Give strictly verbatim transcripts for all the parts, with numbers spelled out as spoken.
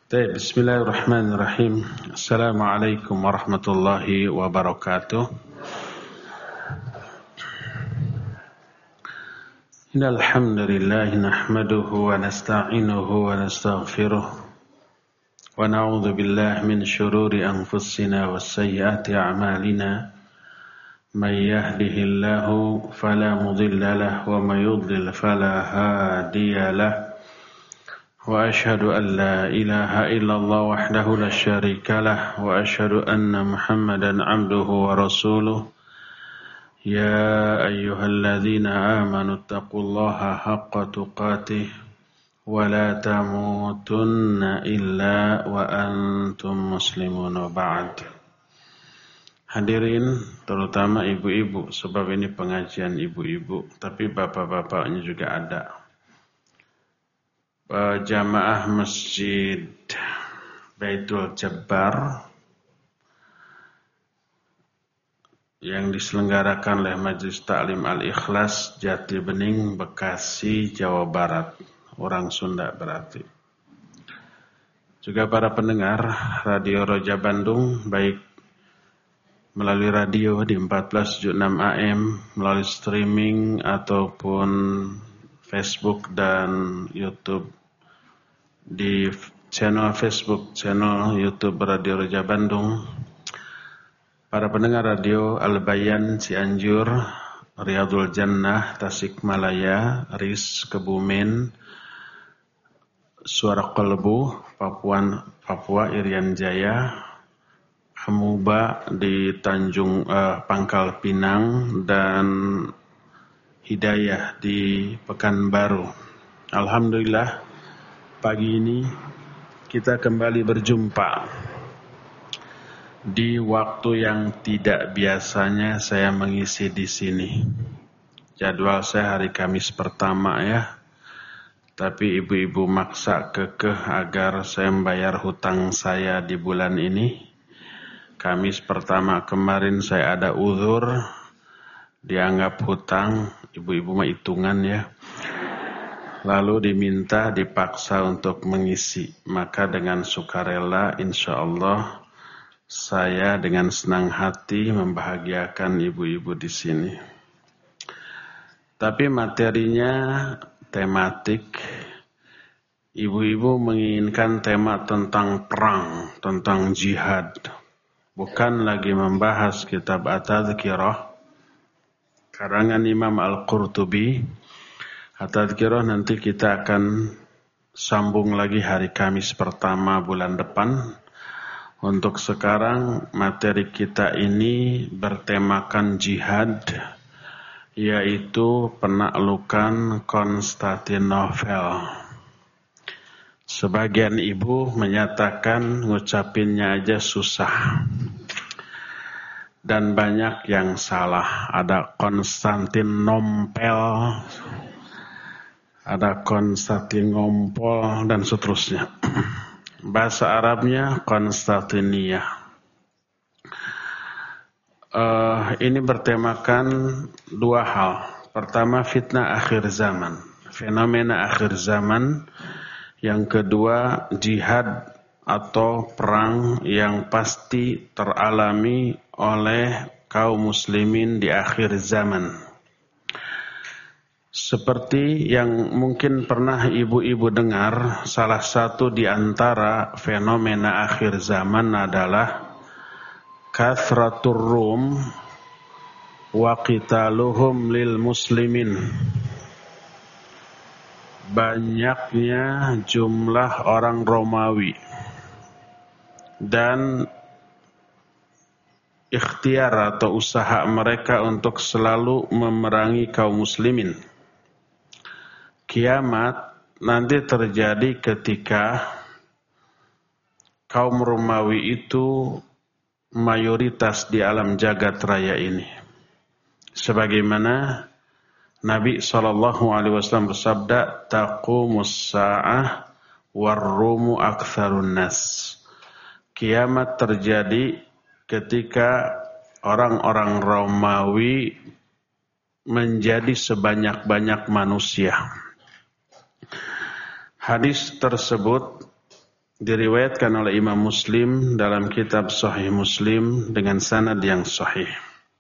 Baik, bismillahirrahmanirrahim. Assalamualaikum warahmatullahi wabarakatuh. Innal hamdalillah nahmaduhu wa nasta'inuhu wa nastaghfiruh wa na'udzu billahi min shururi anfusina wa sayyiati a'malina. May yahdihillahu fala mudilla lahu wa may yudlil fala hadiya lahu. وأشهد أن لا إله إلا الله وحده لا شريك له وأشهد أن محمدا عبده ورسوله يا أيها الذين آمنوا اتقوا الله حق تقاته ولا تموتن إلا وأنتم مسلمون وبعد. Hadirin, terutama ibu-ibu, sebab ini pengajian ibu-ibu, tapi bapak-bapaknya juga ada. Jamaah Masjid Baitul Jabbar yang diselenggarakan oleh Majelis Ta'lim Al-Ikhlas Jati Bening, Bekasi, Jawa Barat. Orang Sunda berarti. Juga para pendengar Radio Roja Bandung, baik melalui radio di empat belas tujuh puluh enam A M, melalui streaming ataupun Facebook dan YouTube. Di channel Facebook, channel YouTube Radio Roja Bandung, para pendengar radio Al-Bayan Cianjur, Riyadul Jannah Tasikmalaya, R I S Kebumen, Suara Kolbu Papua, Papua Irian Jaya, Amuba di Tanjung eh, Pangkal Pinang, dan Hidayah di Pekanbaru. Alhamdulillah, pagi ini kita kembali berjumpa di waktu yang tidak biasanya saya mengisi di sini. Jadwal saya hari Kamis pertama ya, tapi ibu-ibu maksa kekeh agar saya membayar hutang saya di bulan ini. Kamis pertama kemarin saya ada uzur, dianggap hutang, ibu-ibu mah hitungan ya. Lalu diminta, dipaksa untuk mengisi. Maka dengan sukarela, insya Allah saya dengan senang hati membahagiakan ibu-ibu di sini. Tapi materinya tematik. Ibu-ibu menginginkan tema tentang perang, tentang jihad. Bukan lagi membahas kitab At-Tadhkirah karangan Imam Al-Qurtubi. At-Tadhkirah nanti kita akan sambung lagi hari Kamis pertama bulan depan. Untuk sekarang materi kita ini bertemakan jihad, yaitu penaklukan Konstantinopel. Sebagian ibu menyatakan ngucapinnya aja susah. Dan banyak yang salah. Ada Konstantinopel, ada Konstantinopel dan seterusnya. Bahasa Arabnya Konstantinia. Uh, ini bertemakan dua hal. Pertama, fitnah akhir zaman, fenomena akhir zaman. Yang kedua, jihad atau perang yang pasti teralami oleh kaum muslimin di akhir zaman. Seperti yang mungkin pernah ibu-ibu dengar, salah satu di antara fenomena akhir zaman adalah kathratur rum wa qitaluhum lil muslimin. Banyaknya jumlah orang Romawi dan ikhtiar atau usaha mereka untuk selalu memerangi kaum muslimin. Kiamat nanti terjadi ketika kaum Romawi itu mayoritas di alam jagat raya ini. Sebagaimana Nabi shallallahu alaihi wasallam bersabda, taqumus sa'ah warrumu aktsarun nas. Kiamat terjadi ketika orang-orang Romawi menjadi sebanyak-banyak manusia. Hadis tersebut diriwayatkan oleh Imam Muslim dalam kitab Sahih Muslim dengan sanad yang sahih.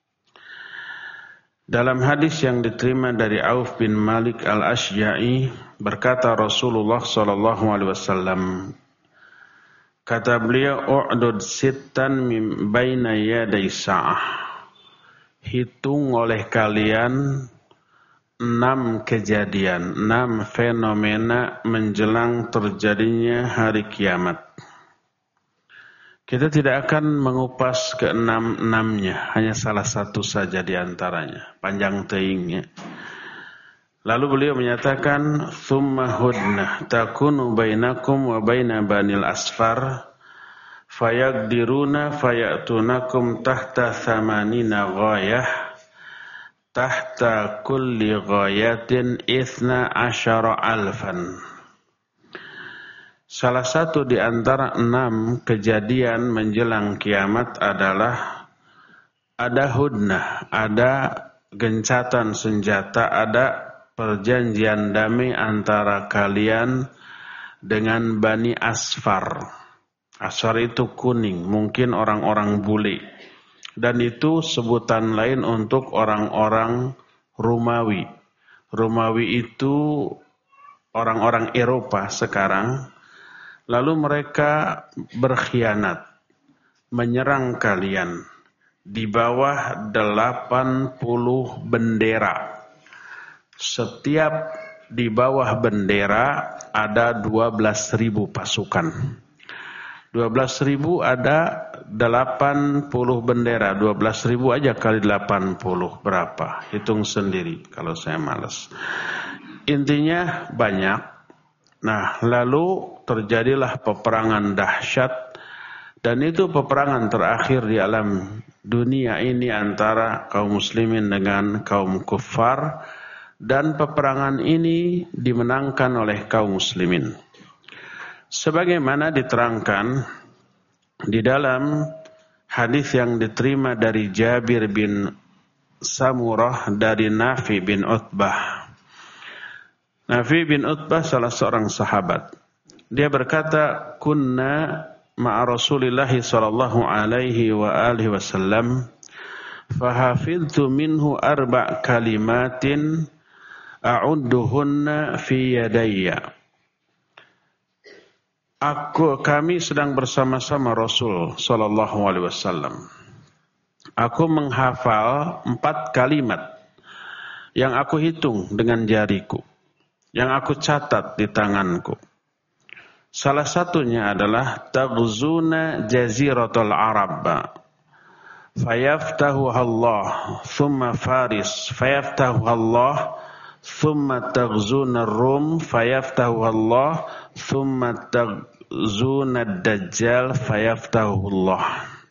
Dalam hadis yang diterima dari Auf bin Malik al-Ashja'i, berkata Rasulullah sallallahu alaihi wasallam, kata beliau, u'dud sittan min baina yaday sa'ah. Hitung oleh kalian enam kejadian, enam fenomena menjelang terjadinya hari kiamat. Kita tidak akan mengupas keenam-enamnya, hanya salah satu saja di antaranya, panjang teingnya. Lalu beliau menyatakan, "Tsumma hudnah takunu bainakum wa baina banil asfar, fayaqdiruna fayatunakum tahta thamanina ghayah, tahta kulli ghayatin ithna asyara alfan." Salah satu di antara enam kejadian menjelang kiamat adalah ada hudnah, ada gencatan senjata, ada perjanjian damai antara kalian dengan Bani Asfar. Asfar itu kuning, mungkin orang-orang bule. Dan itu sebutan lain untuk orang-orang Romawi. Romawi itu orang-orang Eropa sekarang. Lalu mereka berkhianat, menyerang kalian di bawah delapan puluh bendera. Setiap di bawah bendera ada dua belas ribu pasukan. dua belas ribu ada delapan puluh bendera. dua belas ribu aja kali delapan puluh berapa? Hitung sendiri kalau saya malas. Intinya banyak. Nah, lalu terjadilah peperangan dahsyat, dan itu peperangan terakhir di alam dunia ini antara kaum muslimin dengan kaum kuffar, dan peperangan ini dimenangkan oleh kaum muslimin. Sebagaimana diterangkan di dalam hadis yang diterima dari Jabir bin Samurah dari Nafi bin Utbah. Nafi bin Utbah salah seorang sahabat. Dia berkata, kunna ma'a Rasulillah sallallahu alaihi wa alihi wasallam, fahafidtu minhu arba' kalimatin a'udduhunna fi yadayya. Aku kami sedang bersama-sama Rasul sallallahu alaihi wasallam. Aku menghafal empat kalimat yang aku hitung dengan jariku, yang aku catat di tanganku. Salah satunya adalah taghzuna jaziratul Arab, fayaftahu Allah, thumma Faris, fayaftahu Allah, thumma taghzuna Rum, fayaftahu Allah, thumma taghzuna Dajjal, fayaftahu Allah.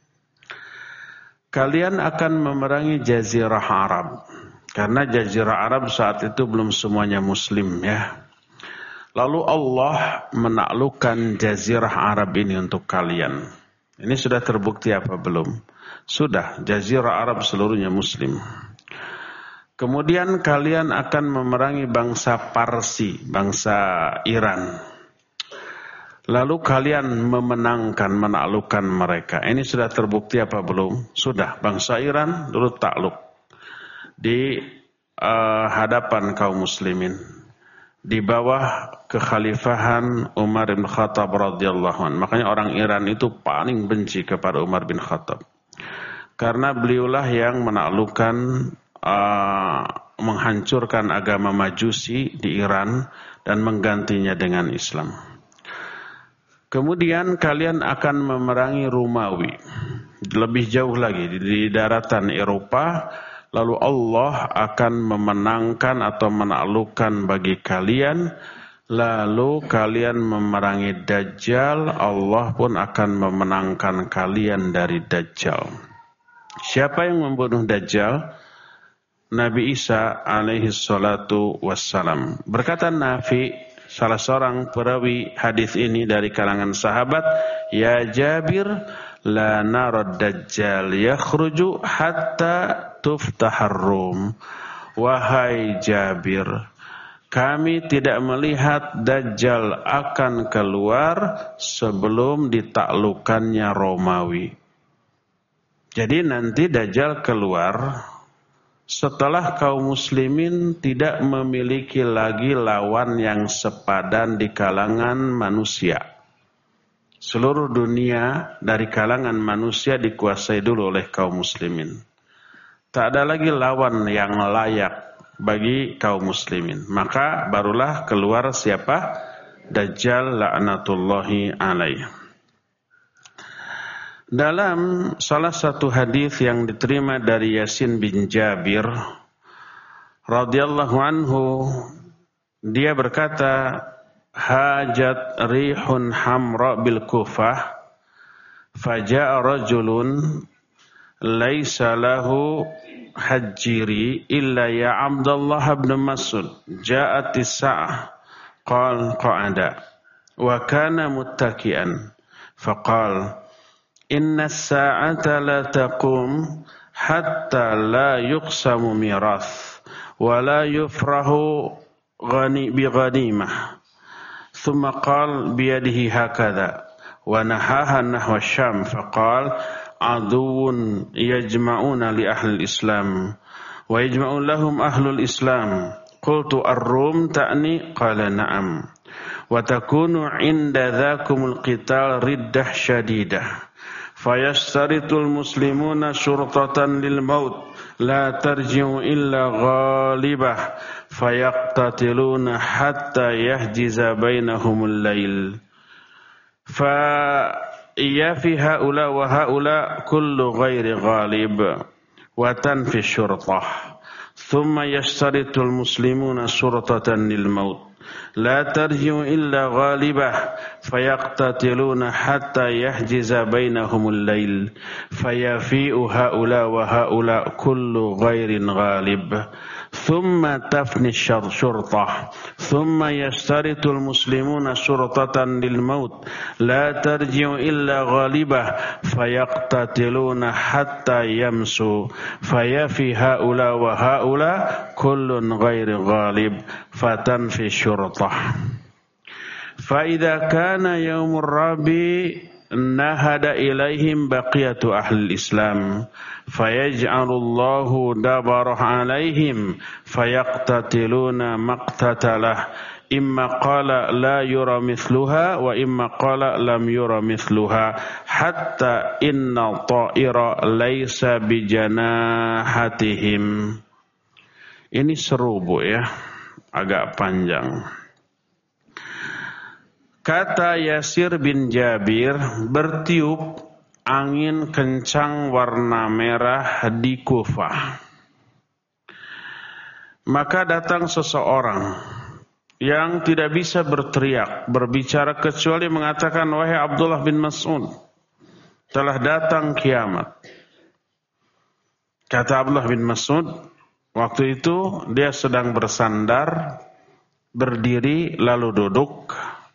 Kalian akan memerangi jazirah Arab. Karena jazirah Arab saat itu belum semuanya muslim ya. Lalu Allah menaklukkan jazirah Arab ini untuk kalian. Ini sudah terbukti apa belum? Sudah, jazirah Arab seluruhnya muslim. Kemudian kalian akan memerangi bangsa Parsi, bangsa Iran. Lalu kalian memenangkan, menaklukkan mereka. Ini sudah terbukti apa belum? Sudah, bangsa Iran dulu takluk di uh, hadapan kaum muslimin, di bawah kekhalifahan Umar bin Khattab radhiyallahu anhu. Makanya orang Iran itu paling benci kepada Umar bin Khattab, karena beliaulah yang menaklukkan, uh, menghancurkan agama Majusi di Iran dan menggantinya dengan Islam. Kemudian kalian akan memerangi Romawi, lebih jauh lagi di daratan Eropa. Lalu Allah akan memenangkan atau menaklukkan bagi kalian. Lalu kalian memerangi Dajjal, Allah pun akan memenangkan kalian dari Dajjal. Siapa yang membunuh Dajjal? Nabi Isa alaihi salatu wassalam. Berkata Nafi, salah seorang perawi hadis ini dari kalangan sahabat, ya Jabir, la narad Dajjal yakhruju hatta tuftahar Rum. Wahai Jabir, kami tidak melihat Dajjal akan keluar sebelum ditaklukkannya Romawi. Jadi nanti Dajjal keluar setelah kaum muslimin tidak memiliki lagi lawan yang sepadan di kalangan manusia. Seluruh dunia dari kalangan manusia dikuasai dulu oleh kaum muslimin. Tak ada lagi lawan yang layak bagi kaum muslimin. Maka barulah keluar siapa? Dajjal la'natullahi alaih. Dalam salah satu hadis yang diterima dari Yasin bin Jabir radhiyallahu anhu, dia berkata, hajat rihun hamra bil Kufah, faja'a rajulun laisa lahu hajjiri illa ya Abdullah bin Mas'ud, ja'at as-sa'ah qala qa'ada wa kana muttaki'an faqala inna as-sa'ata la taqum hatta la yuqsamu mirath wa la yufrahu ghani bi ghanimah thumma qala bi yadihi hakadha wa nahaha nahwa Syam faqala aduun yajma'una li ahli islam wa yajma'u lahum ahlul islam qultu ar-rum ta'ni qala na'am wa takunu 'inda dhakumul qital riddah syadidah fayashtaritul muslimuna syurtatan lil maut la tarji'u illa ghalibah fayaqtatiluna hatta yahjiza bainahumul lail fa iya fi haula wa haula kullu ghairi ghalib wa tanfi syurtah thumma yashtaritul muslimuna syurtatan lil maut la tarji'u illa ghalibah fayaqtatiluna hatta yahjiza bainahumul lail fayafi'u haula wa haula kullu ghairin ghalib thumma tafni syurtah thumma yashtaritul muslimuna syurtatan lil maut la tarji'u illa ghalibah fayaqtatiluna hatta yamsu fayafi haula wa haula kullun ghairi ghalib fatanfi syurtah fa idza kana yaumur rabi nahada ilaihim baqiyatu ahli islam fayaj'alullahu dabarah alaihim fayaqtatiluna maqtatalah imma qala la yura mithluha wa imma qala lam yura mithluha hatta inna ta'ira laysa bijanahatihim. Ini seru Bu ya, agak panjang. Kata Yasir bin Jabir, bertiup angin kencang warna merah di Kufah. Maka datang seseorang yang tidak bisa berteriak, berbicara kecuali mengatakan, wahai Abdullah bin Mas'ud, telah datang kiamat. Kata Abdullah bin Mas'ud, waktu itu dia sedang bersandar, berdiri lalu duduk.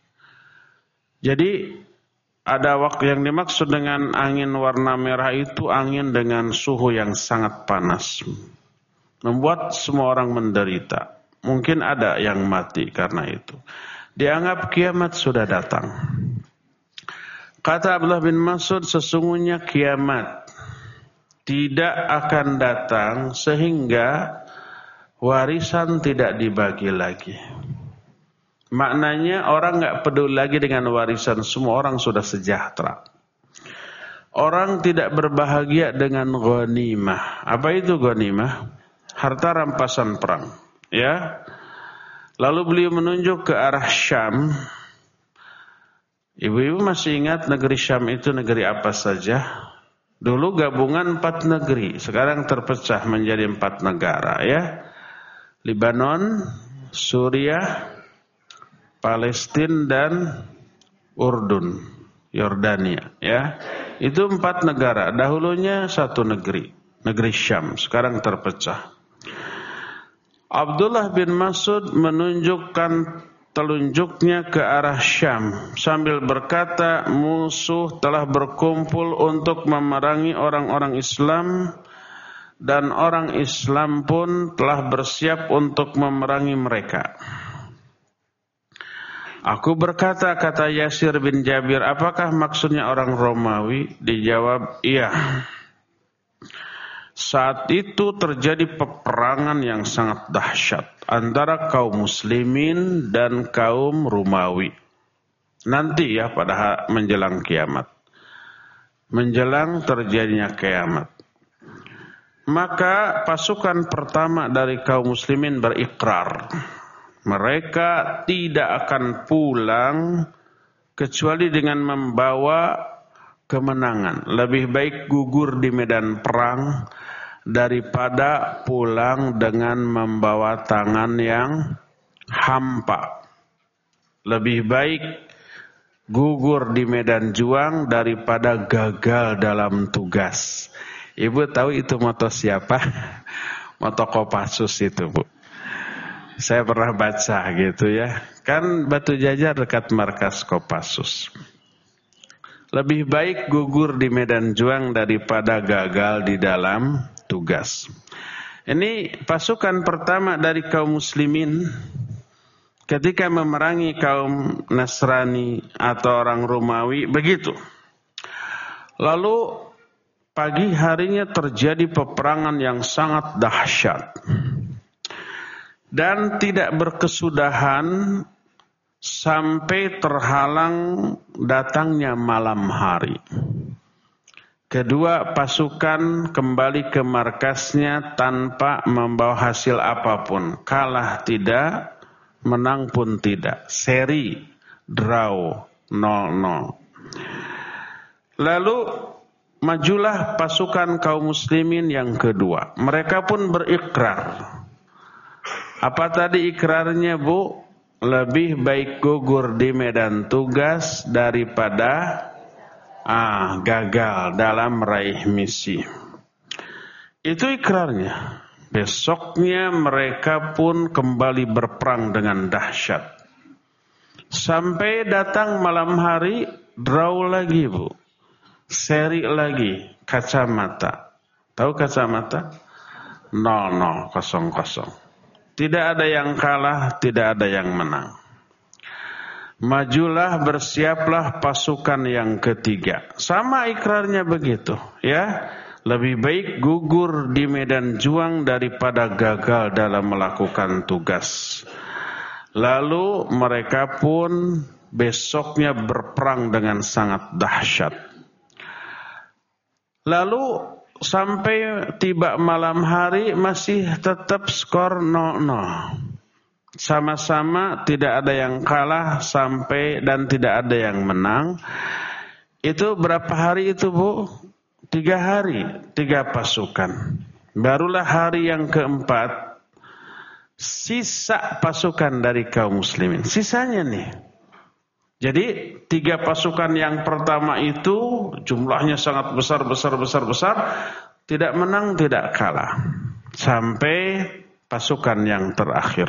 Jadi ada waktu yang dimaksud dengan angin warna merah itu angin dengan suhu yang sangat panas. Membuat semua orang menderita. Mungkin ada yang mati karena itu. Dianggap kiamat sudah datang. Kata Abdullah bin Mas'ud, sesungguhnya kiamat tidak akan datang sehingga warisan tidak dibagi lagi. Maknanya orang enggak peduli lagi dengan warisan, semua orang sudah sejahtera. Orang tidak berbahagia dengan ghanimah. Apa itu ghanimah? Harta rampasan perang, ya. Lalu beliau menunjuk ke arah Syam. Ibu-ibu masih ingat negeri Syam itu negeri apa saja? Dulu gabungan empat negeri, sekarang terpecah menjadi empat negara, ya. Lebanon, Suriah, Palestina dan Urdun, Yordania, ya. Itu empat negara. Dahulunya satu negeri, negeri Syam, sekarang terpecah. Abdullah bin Mas'ud menunjukkan telunjuknya ke arah Syam sambil berkata, musuh telah berkumpul untuk memerangi orang-orang Islam dan orang Islam pun telah bersiap untuk memerangi mereka. Aku berkata, kata Yasir bin Jabir, apakah maksudnya orang Romawi? Dijawab, iya. Saat itu terjadi peperangan yang sangat dahsyat antara kaum muslimin dan kaum Romawi. Nanti ya pada menjelang kiamat. Menjelang terjadinya kiamat. Maka pasukan pertama dari kaum muslimin berikrar. Mereka tidak akan pulang kecuali dengan membawa kemenangan. Lebih baik gugur di medan perang daripada pulang dengan membawa tangan yang hampa. Lebih baik gugur di medan juang daripada gagal dalam tugas. Ibu tahu itu moto siapa? Moto Kopassus itu, Bu. Saya pernah baca gitu ya. Kan Batu Jajar dekat markas Kopassus. Lebih baik gugur di medan juang daripada gagal di dalam tugas. Ini pasukan pertama dari kaum muslimin ketika memerangi kaum Nasrani atau orang Romawi begitu. Lalu pagi harinya terjadi peperangan yang sangat dahsyat. Dan tidak berkesudahan sampai terhalang datangnya malam hari. Kedua pasukan kembali ke markasnya tanpa membawa hasil apapun. Kalah tidak, menang pun tidak. Seri, draw, nol nol. Lalu majulah pasukan kaum muslimin yang kedua. Mereka pun berikrar. Apa tadi ikrarnya, Bu? Lebih baik gugur di medan tugas daripada ah, gagal dalam meraih misi. Itu ikrarnya. Besoknya mereka pun kembali berperang dengan dahsyat. Sampai datang malam hari, draw lagi, Bu. Seri lagi, kacamata. Tahu kacamata? nol nol, kosong kosong. Tidak ada yang kalah, tidak ada yang menang. Majulah, bersiaplah pasukan yang ketiga. Sama ikrarnya begitu, ya. Lebih baik gugur di medan juang daripada gagal dalam melakukan tugas. Lalu mereka pun besoknya berperang dengan sangat dahsyat. Lalu sampai tiba malam hari masih tetap skor nol nol. Sama-sama tidak ada yang kalah sampai dan tidak ada yang menang. Itu berapa hari itu, Bu? Tiga hari, tiga pasukan. Barulah hari yang keempat, sisa pasukan dari kaum muslimin. Sisanya nih. Jadi tiga pasukan yang pertama itu jumlahnya sangat besar, besar, besar, besar. Tidak menang, tidak kalah. Sampai pasukan yang terakhir.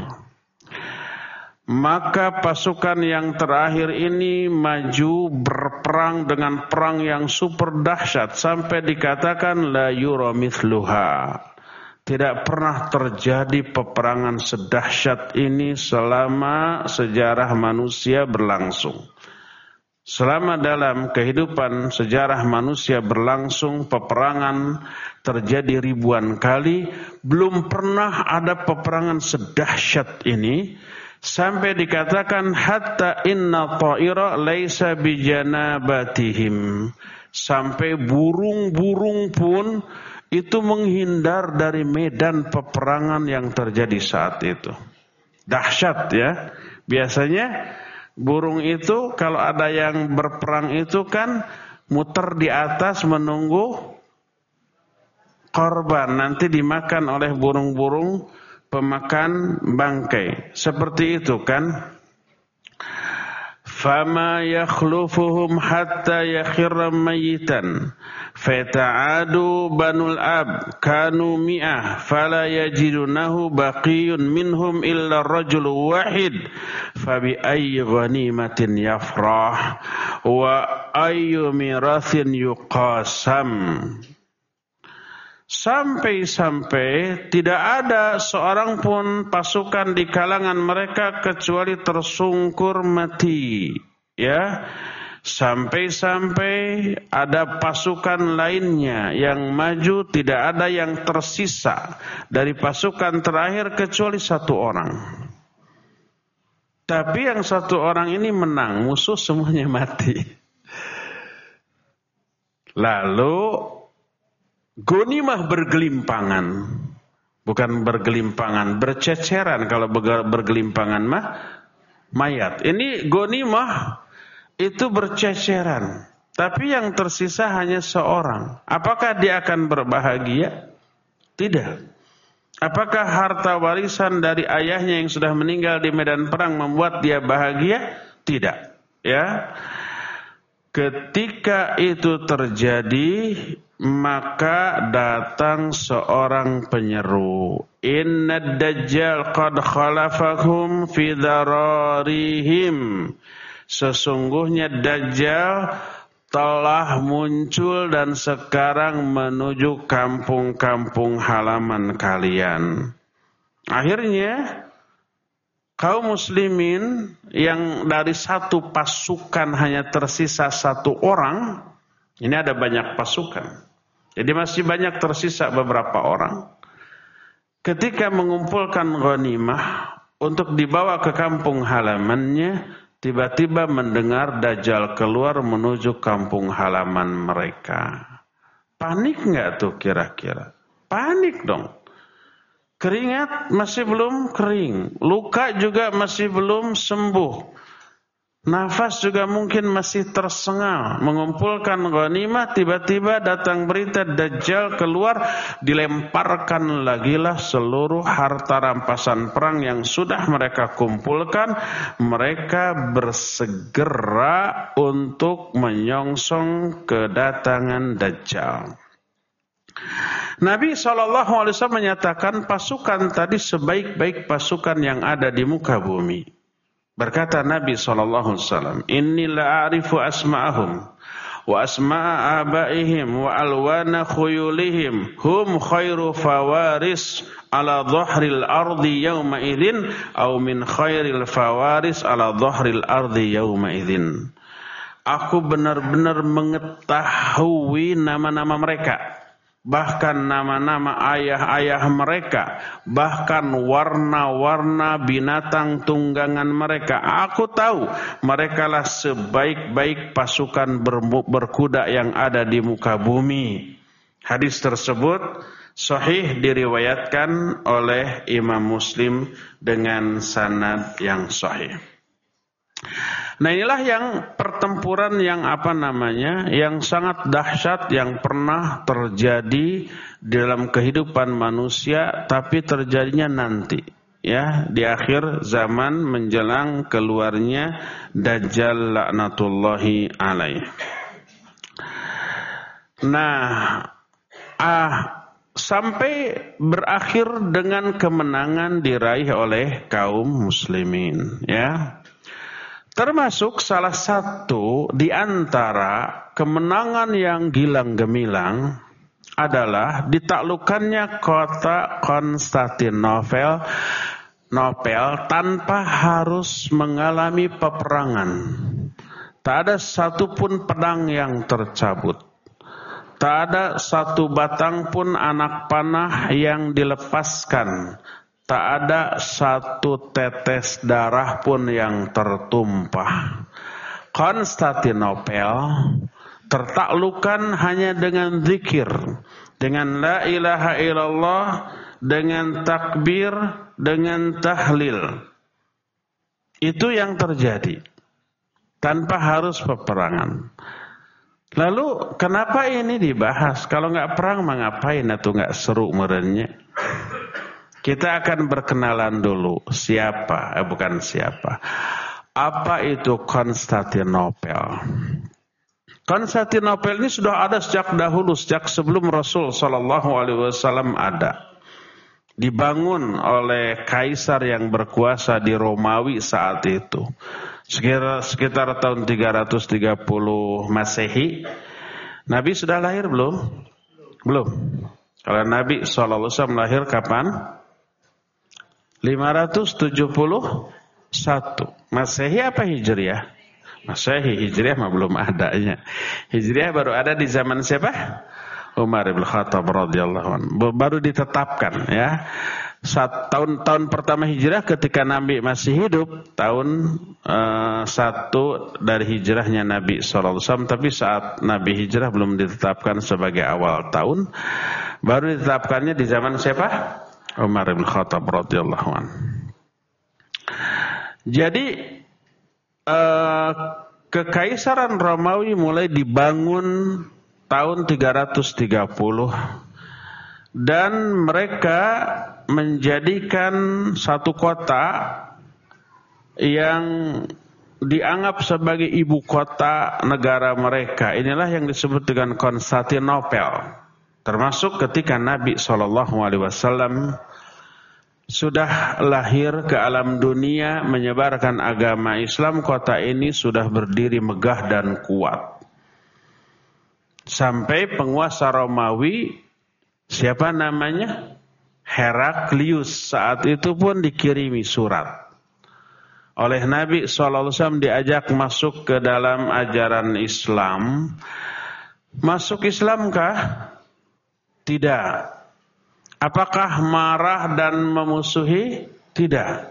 Maka pasukan yang terakhir ini maju berperang dengan perang yang super dahsyat. Sampai dikatakan la yura mithluha. Tidak pernah terjadi peperangan sedahsyat ini selama sejarah manusia berlangsung. Selama dalam kehidupan sejarah manusia berlangsung, peperangan terjadi ribuan kali. Belum pernah ada peperangan sedahsyat ini. Sampai dikatakan hatta inna ta'ira laisa bijanabatihim. Sampai burung-burung pun itu menghindar dari medan peperangan yang terjadi saat itu. Dahsyat ya. Biasanya burung itu kalau ada yang berperang itu kan muter di atas menunggu korban. Nanti dimakan oleh burung-burung pemakan bangkai. Seperti itu kan. Fama yakhlufuhum hatta yakhirra mayitan. Fata'adu banul ab kanu mi'ah fala yajidunahu baqiyun minhum illa rajul wahid fabi ayyi ghanimatin yafrah wa ayyu mirathin yuqasam. Sampai-sampai tidak ada seorang pun pasukan di kalangan mereka kecuali tersungkur mati. Ya, sampai-sampai ada pasukan lainnya yang maju, tidak ada yang tersisa dari pasukan terakhir kecuali satu orang. Tapi yang satu orang ini menang, musuh semuanya mati. Lalu ghanimah bergelimpangan, bukan bergelimpangan, berceceran. Kalau bergelimpangan mah mayat. Ini ghanimah itu berceceran, tapi yang tersisa hanya seorang. Apakah dia akan berbahagia? Tidak. Apakah harta warisan dari ayahnya yang sudah meninggal di medan perang membuat dia bahagia? Tidak. Ya. Ketika itu terjadi, maka datang seorang penyeru. Inna dajjal qad khalafahum fi dararihim. Sesungguhnya Dajjal telah muncul dan sekarang menuju kampung-kampung halaman kalian. Akhirnya kaum muslimin yang dari satu pasukan hanya tersisa satu orang, ini ada banyak pasukan, jadi masih banyak tersisa beberapa orang. Ketika mengumpulkan ghanimah untuk dibawa ke kampung halamannya, tiba-tiba mendengar Dajjal keluar menuju kampung halaman mereka. Panik nggak tuh kira-kira? Panik dong. Keringat masih belum kering, luka juga masih belum sembuh, nafas juga mungkin masih tersengal. Mengumpulkan ghanimah, tiba-tiba datang berita Dajjal keluar, dilemparkan lagilah seluruh harta rampasan perang yang sudah mereka kumpulkan. Mereka bersegera untuk menyongsong kedatangan Dajjal. Nabi shallallahu alaihi wasallam menyatakan pasukan tadi sebaik-baik pasukan yang ada di muka bumi. Berkata Nabi shallallahu alaihi wasallam, "Inni la'arifu asma'ahum wa asma'a abaihim wa alwana khuyulihim hum khairu fawaris ala dhahril ardi yawma idzin aw min khairil fawaris ala dhahril ardi yawma idzin." Aku benar-benar mengetahui nama-nama mereka, bahkan nama-nama ayah-ayah mereka, bahkan warna-warna binatang tunggangan mereka. Aku tahu mereka lah sebaik-baik pasukan berkuda yang ada di muka bumi. Hadis tersebut sahih diriwayatkan oleh Imam Muslim dengan sanad yang sahih. Nah, inilah yang pertempuran yang apa namanya, yang sangat dahsyat yang pernah terjadi dalam kehidupan manusia, tapi terjadinya nanti, ya, di akhir zaman menjelang keluarnya Dajjal laknatullahi alaih. Nah, ah, sampai berakhir dengan kemenangan diraih oleh kaum muslimin, ya. Termasuk salah satu di antara kemenangan yang gilang gemilang adalah ditaklukkannya kota Konstantinopel Nopel tanpa harus mengalami peperangan. Tak ada satupun pedang yang tercabut. Tak ada satu batang pun anak panah yang dilepaskan. Tak ada satu tetes darah pun yang tertumpah. Konstantinopel tertaklukkan hanya dengan zikir, dengan la ilaha illallah, dengan takbir, dengan tahlil. Itu yang terjadi, tanpa harus peperangan. Lalu kenapa ini dibahas? Kalau nggak perang mah ngapain? Atau nggak seru merenya? Kita akan berkenalan dulu. Siapa? Eh, bukan siapa. Apa itu Konstantinopel? Konstantinopel ini sudah ada sejak dahulu, sejak sebelum Rasul Shallallahu Alaihi Wasallam ada. Dibangun oleh kaisar yang berkuasa di Romawi saat itu. Sekitar, sekitar tahun tiga ratus tiga puluh Masehi. Nabi sudah lahir belum? Belum. Kalau Nabi shallallahu alaihi wasallam lahir kapan? lima ratus tujuh puluh satu. Masehi apa Hijriah? Masehi, Hijriah mah belum adanya. Hijriah baru ada di zaman siapa? Umar bin Khattab radhiyallahu anhu. Baru ditetapkan ya. Saat tahun-tahun pertama hijrah ketika Nabi masih hidup, tahun uh, satu dari hijrahnya Nabi shallallahu alaihi wasallam. Tapi saat Nabi hijrah belum ditetapkan sebagai awal tahun, baru ditetapkannya di zaman siapa? Umar bin Khattab radhiyallahu anhu. Jadi uh, Kekaisaran Romawi mulai dibangun tahun tiga ratus tiga puluh dan mereka menjadikan satu kota yang dianggap sebagai ibu kota negara mereka. Inilah yang disebut dengan Konstantinopel. Termasuk ketika Nabi shallallahu alaihi wasallam sudah lahir ke alam dunia menyebarkan agama Islam, kota ini sudah berdiri megah dan kuat. Sampai penguasa Romawi, siapa namanya? Heraklius, saat itu pun dikirimi surat oleh Nabi shallallahu alaihi wasallam, diajak masuk ke dalam ajaran Islam. Masuk Islamkah? Tidak. Apakah marah dan memusuhi? Tidak.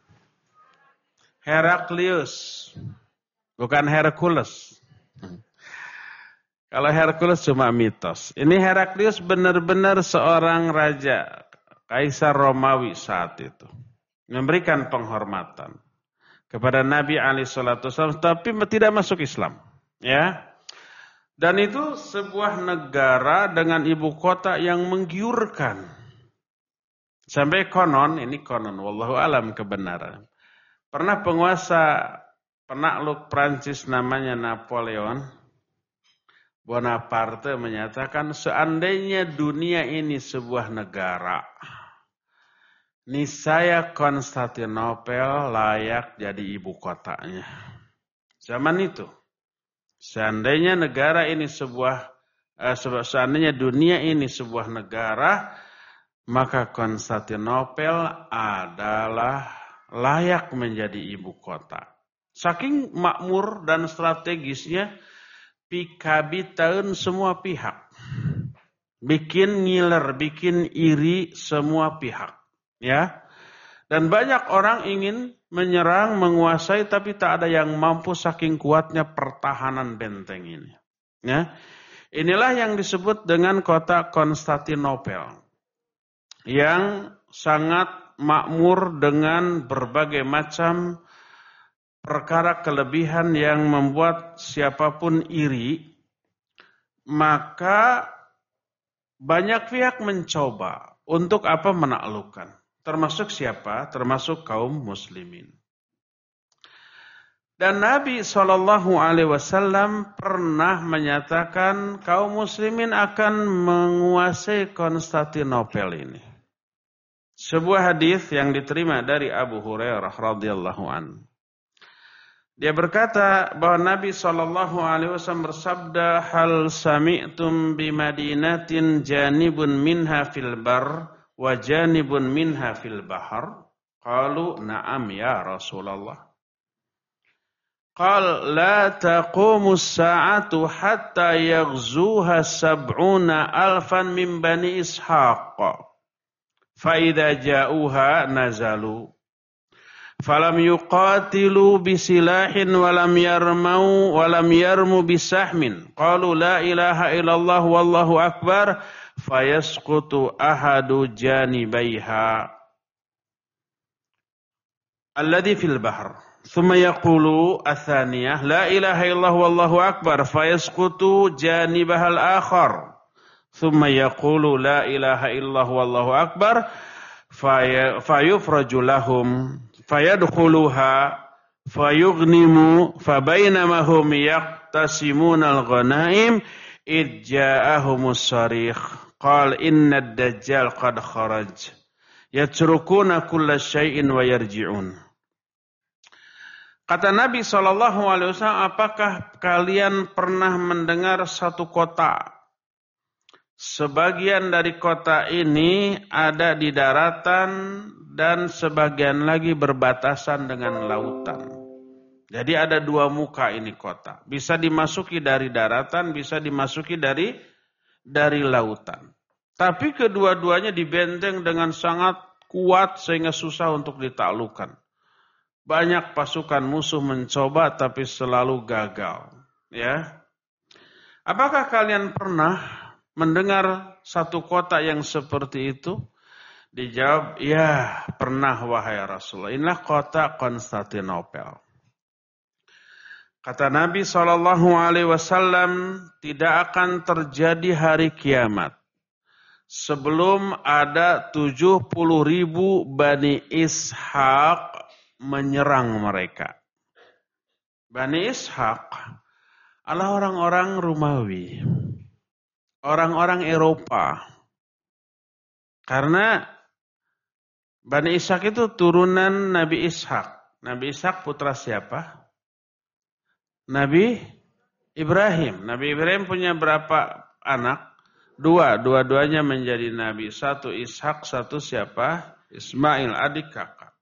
Heraklius, bukan Hercules. Kalau Hercules cuma mitos. Ini Heraklius benar-benar seorang raja, kaisar Romawi saat itu. Memberikan penghormatan kepada Nabi alaihi salatu wasallam, tapi tidak masuk Islam. Ya. Dan itu sebuah negara dengan ibu kota yang menggiurkan. Sampai konon, ini konon, wallahu alam kebenaran. Pernah penguasa penakluk Prancis namanya Napoleon Bonaparte menyatakan, seandainya dunia ini sebuah negara, niscaya Konstantinopel layak jadi ibu kotanya. Zaman itu, seandainya negara ini sebuah, eh, seandainya dunia ini sebuah negara, maka Konstantinopel adalah layak menjadi ibu kota. Saking makmur dan strategisnya, pikabitain semua pihak. Bikin ngiler, bikin iri semua pihak. Ya. Dan banyak orang ingin menyerang, menguasai, tapi tak ada yang mampu saking kuatnya pertahanan benteng ini. Ya. Inilah yang disebut dengan kota Konstantinopel, yang sangat makmur dengan berbagai macam perkara kelebihan yang membuat siapapun iri. Maka banyak pihak mencoba untuk apa? Menaklukkan. Termasuk siapa? Termasuk kaum muslimin. Dan Nabi shallallahu alaihi wasallam pernah menyatakan kaum muslimin akan menguasai Konstantinopel ini. Sebuah hadis yang diterima dari Abu Hurairah radhiyallahu anhu. Dia berkata bahwa Nabi shallallahu alaihi wasallam bersabda, "Hal sami'tum bi madinatin janibun minha fil bar wa janibun minha fil bahar?" Qalu, "Na'am ya Rasulullah." Qal, "La taqumu as-sa'atu hatta yaghzuha sab'una alfan min bani Ishaq. Fa'idha ja'uha nazalu. Falam yuqatilu bisilahin walam yarmau walam yarmu bisahmin. Qalu la ilaha illallah wallahu akbar. Fayasqutu ahadu janibaiha alladhi fil bahr. Thumma yaqulu athaniyah la ilaha illallah wallahu akbar. Fayasqutu janibahal akhar. Thumma yaqulu la ilaha illallah wallahu akbar, fayufraju lahum fayadkhuluha fayughnimu fabainama hum yaqtasimuna al-ghanaim id ja'ahumus sarikh qala inna ad-dajjal qad kharaj yatrukuna kulla syai'in wa yarji'un. Kata Nabi shallallahu alaihi wasallam, apakah kalian pernah mendengar satu kota Sebagian dari kota ini ada di daratan dan sebagian lagi berbatasan dengan lautan. Jadi ada dua muka ini kota. Bisa dimasuki dari daratan, bisa dimasuki dari dari lautan. Tapi kedua-duanya dibenteng dengan sangat kuat sehingga susah untuk ditaklukkan. Banyak pasukan musuh mencoba tapi selalu gagal. Ya. Apakah kalian pernah mendengar satu kota yang seperti itu? Dijawab, ya pernah wahai Rasulullah. Inilah kota Konstantinopel. Kata Nabi shallallahu alaihi wasallam, tidak akan terjadi hari kiamat sebelum ada tujuh puluh ribu Bani Ishaq menyerang mereka. Bani Ishaq adalah orang-orang Romawi, orang-orang Eropa. Karena Bani Ishaq itu turunan Nabi Ishaq. Nabi Ishaq putra siapa? Nabi Ibrahim. Nabi Ibrahim punya berapa anak? Dua. Dua-duanya menjadi nabi. Satu Ishak, satu siapa? Ismail, adik kakak.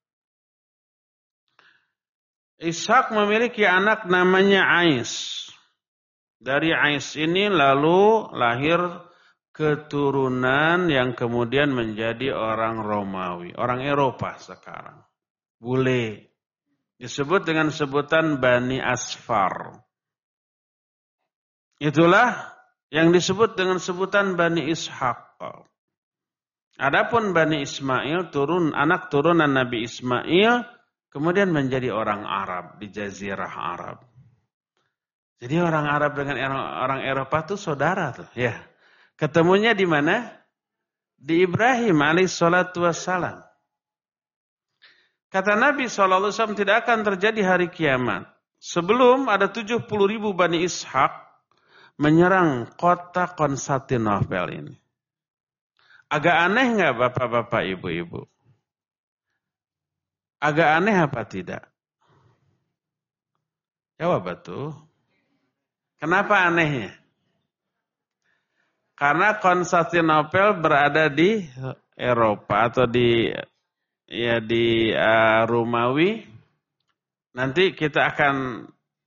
Ishak memiliki anak namanya Ais. Dari Ais ini lalu lahir keturunan yang kemudian menjadi orang Romawi. Orang Eropa sekarang. Bule. Disebut dengan sebutan Bani Asfar. Itulah yang disebut dengan sebutan Bani Ishaq. Adapun Bani Ismail, turun anak turunan Nabi Ismail, kemudian menjadi orang Arab di Jazirah Arab. Jadi orang Arab dengan orang Eropa itu saudara tuh, ya. Ketemunya di mana? Di Ibrahim alaihissalatu wassalam. Kata Nabi shallallahu alaihi wasallam, tidak akan terjadi hari kiamat sebelum ada tujuh puluh ribu Bani Ishaq menyerang kota Konstantinopel ini. Agak aneh nggak bapak-bapak, ibu-ibu? Agak aneh apa tidak? Jawab betul. Kenapa anehnya? Karena Konstantinopel berada di Eropa atau di ya di uh, Romawi. Nanti kita akan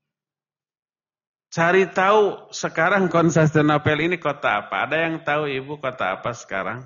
cari tahu sekarang Konstantinopel ini kota apa. Ada yang tahu ibu kota apa sekarang?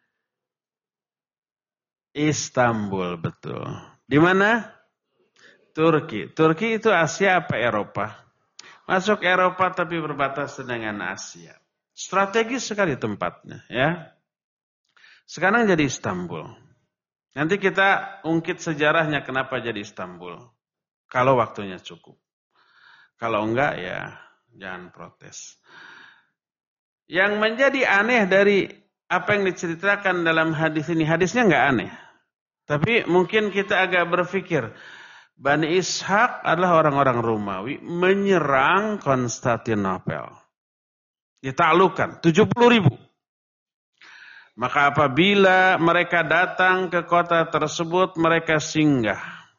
Istanbul, betul. Di mana? Turki. Turki itu Asia apa Eropa? Masuk Eropa tapi berbatasan dengan Asia. Strategis sekali tempatnya, ya. Sekarang jadi Istanbul. Nanti kita ungkit sejarahnya kenapa jadi Istanbul. Kalau waktunya cukup. Kalau enggak ya jangan protes. Yang menjadi aneh dari apa yang diceritakan dalam hadis ini, hadisnya enggak aneh. Tapi mungkin kita agak berpikir, Bani Ishaq adalah orang-orang Romawi menyerang Konstantinopel. Ditaklukkan tujuh puluh ribu. Maka apabila mereka datang ke kota tersebut, mereka singgah.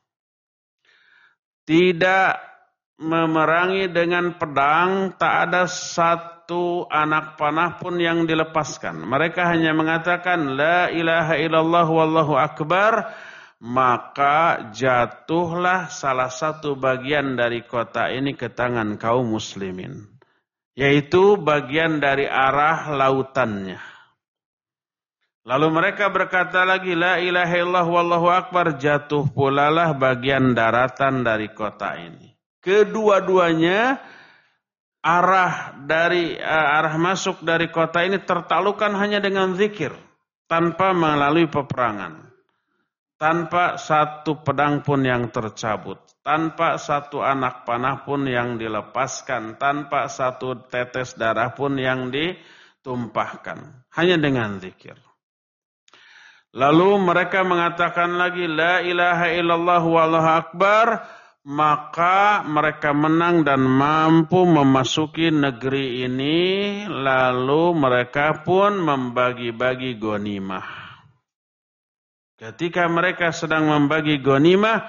Tidak memerangi dengan pedang, tak ada satu anak panah pun yang dilepaskan. Mereka hanya mengatakan, La ilaha illallah wallahu akbar. Maka jatuhlah salah satu bagian dari kota ini ke tangan kaum muslimin. Yaitu bagian dari arah lautannya. Lalu mereka berkata lagi, La ilaha illallah wallahu akbar, jatuh pula lah bagian daratan dari kota ini. Kedua-duanya arah dari uh, arah masuk dari kota ini tertaklukkan hanya dengan zikir, tanpa melalui peperangan. Tanpa satu pedang pun yang tercabut, tanpa satu anak panah pun yang dilepaskan, tanpa satu tetes darah pun yang ditumpahkan, hanya dengan zikir. Lalu mereka mengatakan lagi, La ilaha illallah wallahu akbar. Maka mereka menang dan mampu memasuki negeri ini. Lalu mereka pun membagi-bagi ghanimah. Ketika mereka sedang membagi ghanimah,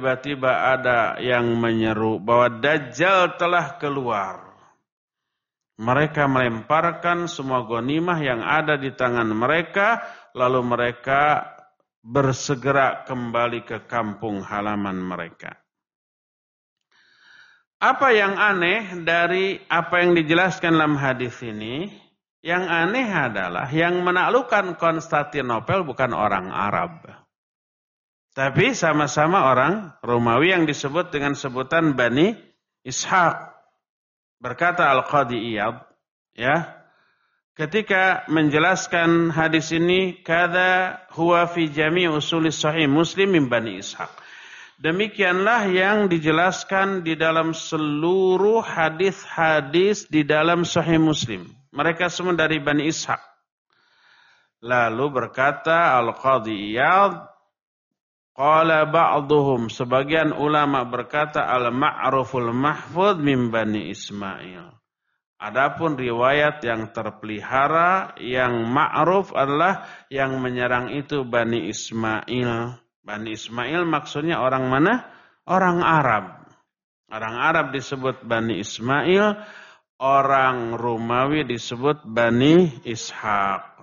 tiba-tiba ada yang menyeru bahwa Dajjal telah keluar. Mereka melemparkan semua ghanimah yang ada di tangan mereka, lalu mereka bersegera kembali ke kampung halaman mereka. Apa yang aneh dari apa yang dijelaskan dalam hadis ini? Yang aneh adalah yang menaklukkan Konstantinopel bukan orang Arab. Tapi sama-sama orang Romawi yang disebut dengan sebutan Bani Ishaq. Berkata Al-Qadi Iyad, ya, ketika menjelaskan hadis ini, kada huwa fi jami' usulis sahih Muslim min Bani Ishaq. Demikianlah yang dijelaskan di dalam seluruh hadis-hadis di dalam Sahih Muslim. Mereka semua dari Bani Ishaq. Lalu berkata Al-Qadi Iyad, qala ba'duhum, sebagian ulama berkata al-ma'ruful mahfud min Bani Ismail. Adapun riwayat yang terpelihara, yang ma'ruf adalah yang menyerang itu Bani Ismail. Bani Ismail maksudnya orang mana? Orang Arab. Orang Arab disebut Bani Ismail, orang Romawi disebut Bani Ishaq.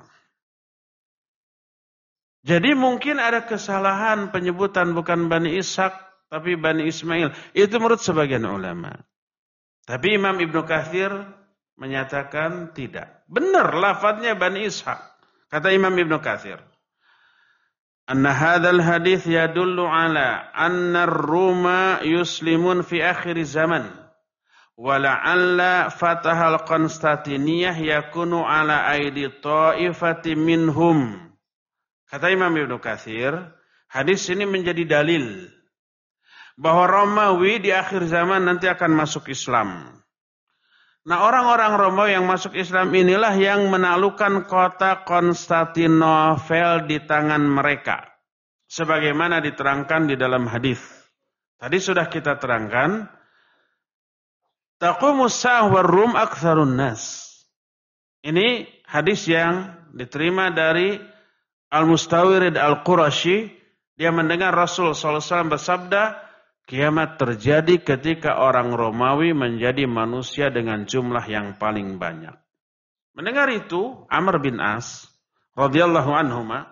Jadi mungkin ada kesalahan penyebutan bukan Bani Ishaq, tapi Bani Ismail. Itu menurut sebagian ulama. Tapi Imam Ibnu Katsir menyatakan tidak. Benar lafadznya Bani Ishaq. Kata Imam Ibnu Katsir, anna hadzal hadits yadullu ala anna ar-Ruma yuslimun fi akhir zaman wa la'alla fatahal Konstantiniyah yakunu ala aidi ta'ifati minhum. Kata Imam Ibnu Katsir, hadis ini menjadi dalil bahwa Romawi di akhir zaman nanti akan masuk Islam. Nah, orang-orang Romawi yang masuk Islam inilah yang menaklukkan kota Konstantinopel di tangan mereka. Sebagaimana diterangkan di dalam hadis. Tadi sudah kita terangkan. Taqumus sa'ah war-rum aktsarun nas. Ini hadis yang diterima dari Al-Mustawirid Al-Qurashi. Dia mendengar Rasul sallallahu alaihi wasallam bersabda, kiamat terjadi ketika orang Romawi menjadi manusia dengan jumlah yang paling banyak. Mendengar itu, Amr bin As radhiyallahu anhuma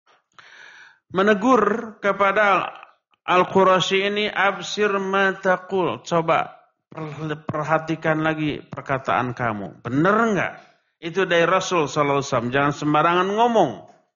menegur kepada Al-Qurashi ini, absir ma taqul, coba perhatikan lagi perkataan kamu. Benar enggak? Itu dari Rasul sallallahu alaihi wasallam, jangan sembarangan ngomong.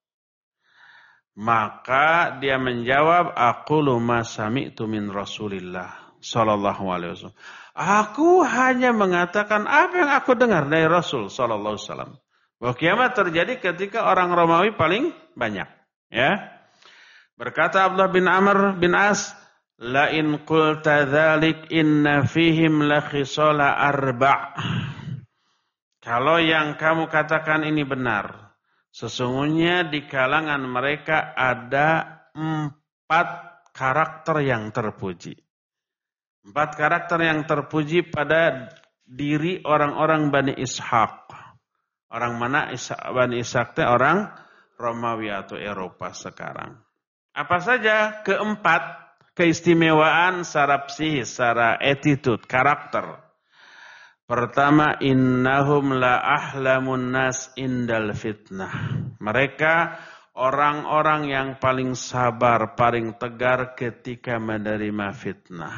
Maka dia menjawab, aqulu ma sami'tu min Rasulillah sallallahu alaihi wasallam. Aku hanya mengatakan apa yang aku dengar dari Rasul sallallahu alaihi wasallam. Bahwa kiamat terjadi ketika orang Romawi paling banyak, ya. Berkata Abdullah bin Amr bin As, la in qulta dzalik inna fihim la khisala arba'. Kalau yang kamu katakan ini benar, sesungguhnya di kalangan mereka ada empat karakter yang terpuji. Empat karakter yang terpuji pada diri orang-orang Bani Ishaq. Orang mana Bani Ishaq itu orang Romawi atau Eropa sekarang. Apa saja? Keempat, keistimewaan secara psikis, secara attitude, karakter. Pertama, innahum la ahlamun nas indal fitnah. Mereka orang-orang yang paling sabar, paling tegar ketika menerima fitnah.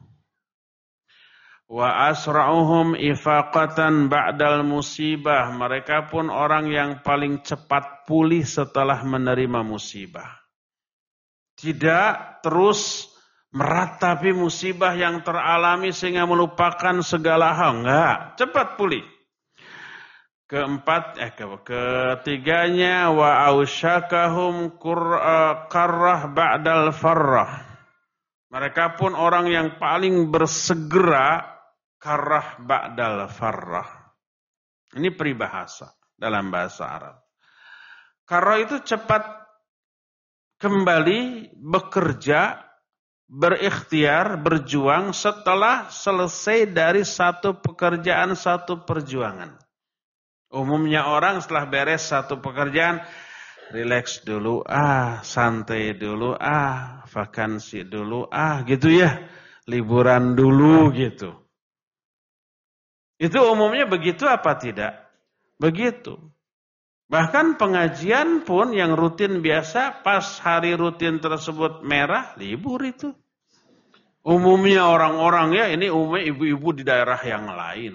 Wa asra'uhum ifaqatan ba'dal musibah. Mereka pun orang yang paling cepat pulih setelah menerima musibah. Tidak terus meratapi musibah yang teralami sehingga melupakan segala hal. Enggak, cepat pulih. Keempat, eh, ketiganya, wa ausyakahum karrah ba'dal farrah. Mereka pun orang yang paling bersegera karrah ba'dal farrah. Ini peribahasa dalam bahasa Arab. Karrah itu cepat kembali bekerja, berikhtiar, berjuang setelah selesai dari satu pekerjaan, satu perjuangan. Umumnya orang setelah beres satu pekerjaan, relax dulu, ah, santai dulu, ah, vakansi dulu, ah, gitu ya, liburan dulu gitu. Itu umumnya begitu apa tidak? Begitu. Bahkan pengajian pun yang rutin biasa, pas hari rutin tersebut merah, libur itu. Umumnya orang-orang ya, ini umumnya ibu-ibu di daerah yang lain.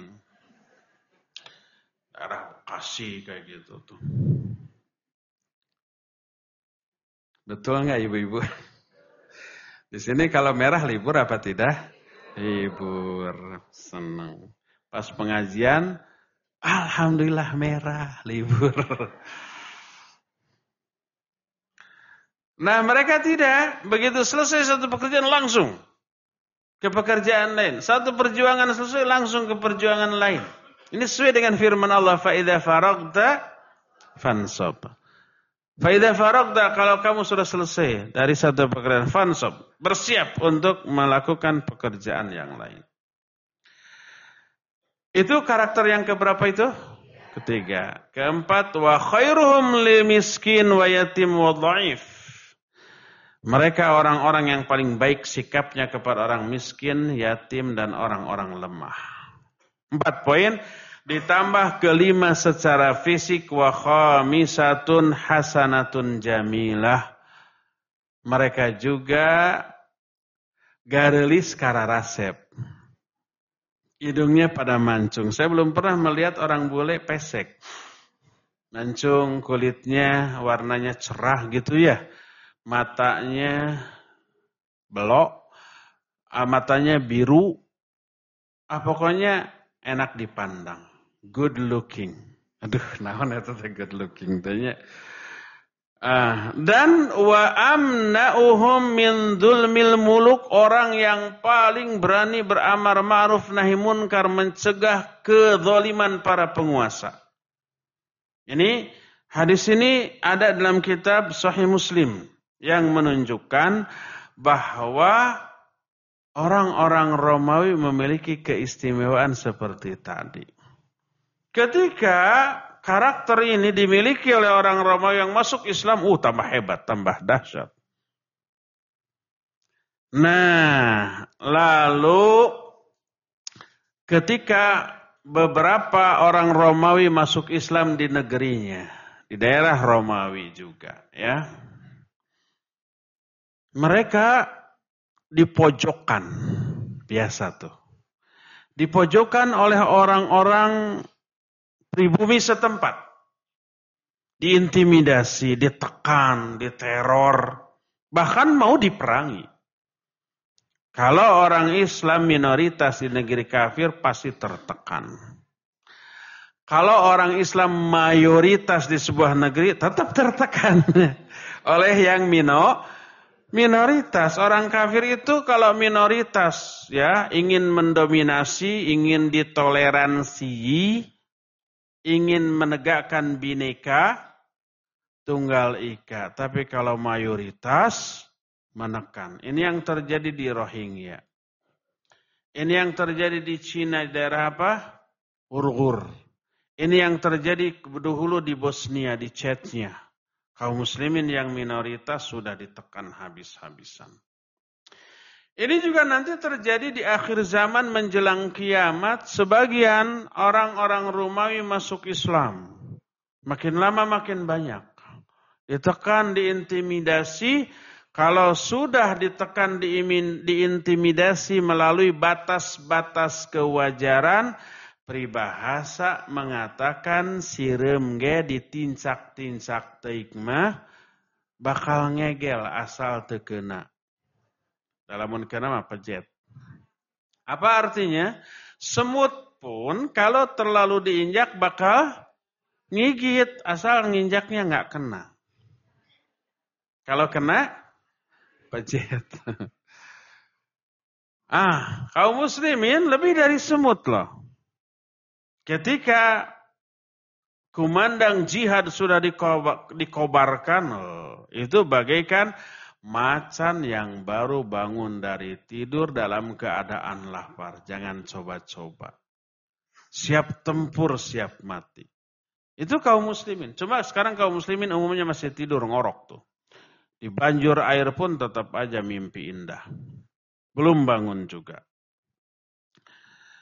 Daerah Bekasi kayak gitu tuh. Betul nggak ibu-ibu? Di sini kalau merah libur apa tidak? Libur, senang. Pas pengajian, alhamdulillah merah, libur. Nah mereka tidak, begitu selesai satu pekerjaan langsung ke pekerjaan lain. Satu perjuangan selesai langsung ke perjuangan lain. Ini sesuai dengan firman Allah, فَإِذَا فَرَغْتَ فَانْصَبْ. فَإِذَا فَرَغْتَ, kalau kamu sudah selesai dari satu pekerjaan, fansab, bersiap untuk melakukan pekerjaan yang lain. Itu karakter yang keberapa itu? Ketiga. Keempat, wa khairuhum li miskin wa yatim wa dhaif. Mereka orang-orang yang paling baik sikapnya kepada orang miskin, yatim, dan orang-orang lemah. Empat poin. Ditambah kelima secara fisik, wa khamisatun hasanatun jamilah. Mereka juga garelis kararasep. Hidungnya pada mancung. Saya belum pernah melihat orang bule pesek. Mancung, kulitnya warnanya cerah gitu ya. Matanya belok, matanya biru, ah, pokoknya enak dipandang, good looking. Aduh, naon itu good looking tanya. Ah, dan wa amna'uhum min dzulmil muluk, orang yang paling berani beramar ma'ruf nahi munkar, mencegah kezaliman para penguasa. Ini hadis ini ada dalam kitab Sahih Muslim yang menunjukkan bahwa orang-orang Romawi memiliki keistimewaan seperti tadi. Ketika karakter ini dimiliki oleh orang Romawi yang masuk Islam, uh tambah hebat, tambah dahsyat. Nah, lalu ketika beberapa orang Romawi masuk Islam di negerinya, di daerah Romawi juga, ya. Mereka dipojokkan, biasa tuh. Dipojokkan oleh orang-orang pribumi setempat. Diintimidasi, ditekan, diteror, bahkan mau diperangi. Kalau orang Islam minoritas di negeri kafir pasti tertekan. Kalau orang Islam mayoritas di sebuah negeri tetap tertekan oleh yang mino minoritas. Orang kafir itu kalau minoritas ya ingin mendominasi, ingin ditoleransi, ingin menegakkan bineka tunggal ika. Tapi kalau mayoritas menekan. Ini yang terjadi di Rohingya. Ini yang terjadi di Cina, di daerah apa? Uyghur. Ini yang terjadi dahulu di Bosnia, di Chechnya. Kaum muslimin yang minoritas sudah ditekan habis-habisan. Ini juga nanti terjadi di akhir zaman menjelang kiamat. Sebagian orang-orang Romawi masuk Islam. Makin lama makin banyak. Ditekan, diintimidasi. Kalau sudah ditekan, diintimidasi melalui batas-batas kewajaran, peribahasa mengatakan sirem ge ditincak-tincak teik mah bakal ngegel asal teu keuna. Dalamun keuna mah pejet. Apa artinya? Semut pun kalau terlalu diinjak bakal ngigit asal nginjaknya enggak kena. Kalau kena pejet. Ah, kaum muslimin lebih dari semut loh. Ketika kumandang jihad sudah dikobarkan, itu bagaikan macan yang baru bangun dari tidur dalam keadaan lapar. Jangan coba-coba. Siap tempur, siap mati. Itu kaum muslimin. Cuma sekarang kaum muslimin umumnya masih tidur ngorok tuh. Di banjur air pun tetap aja mimpi indah. Belum bangun juga.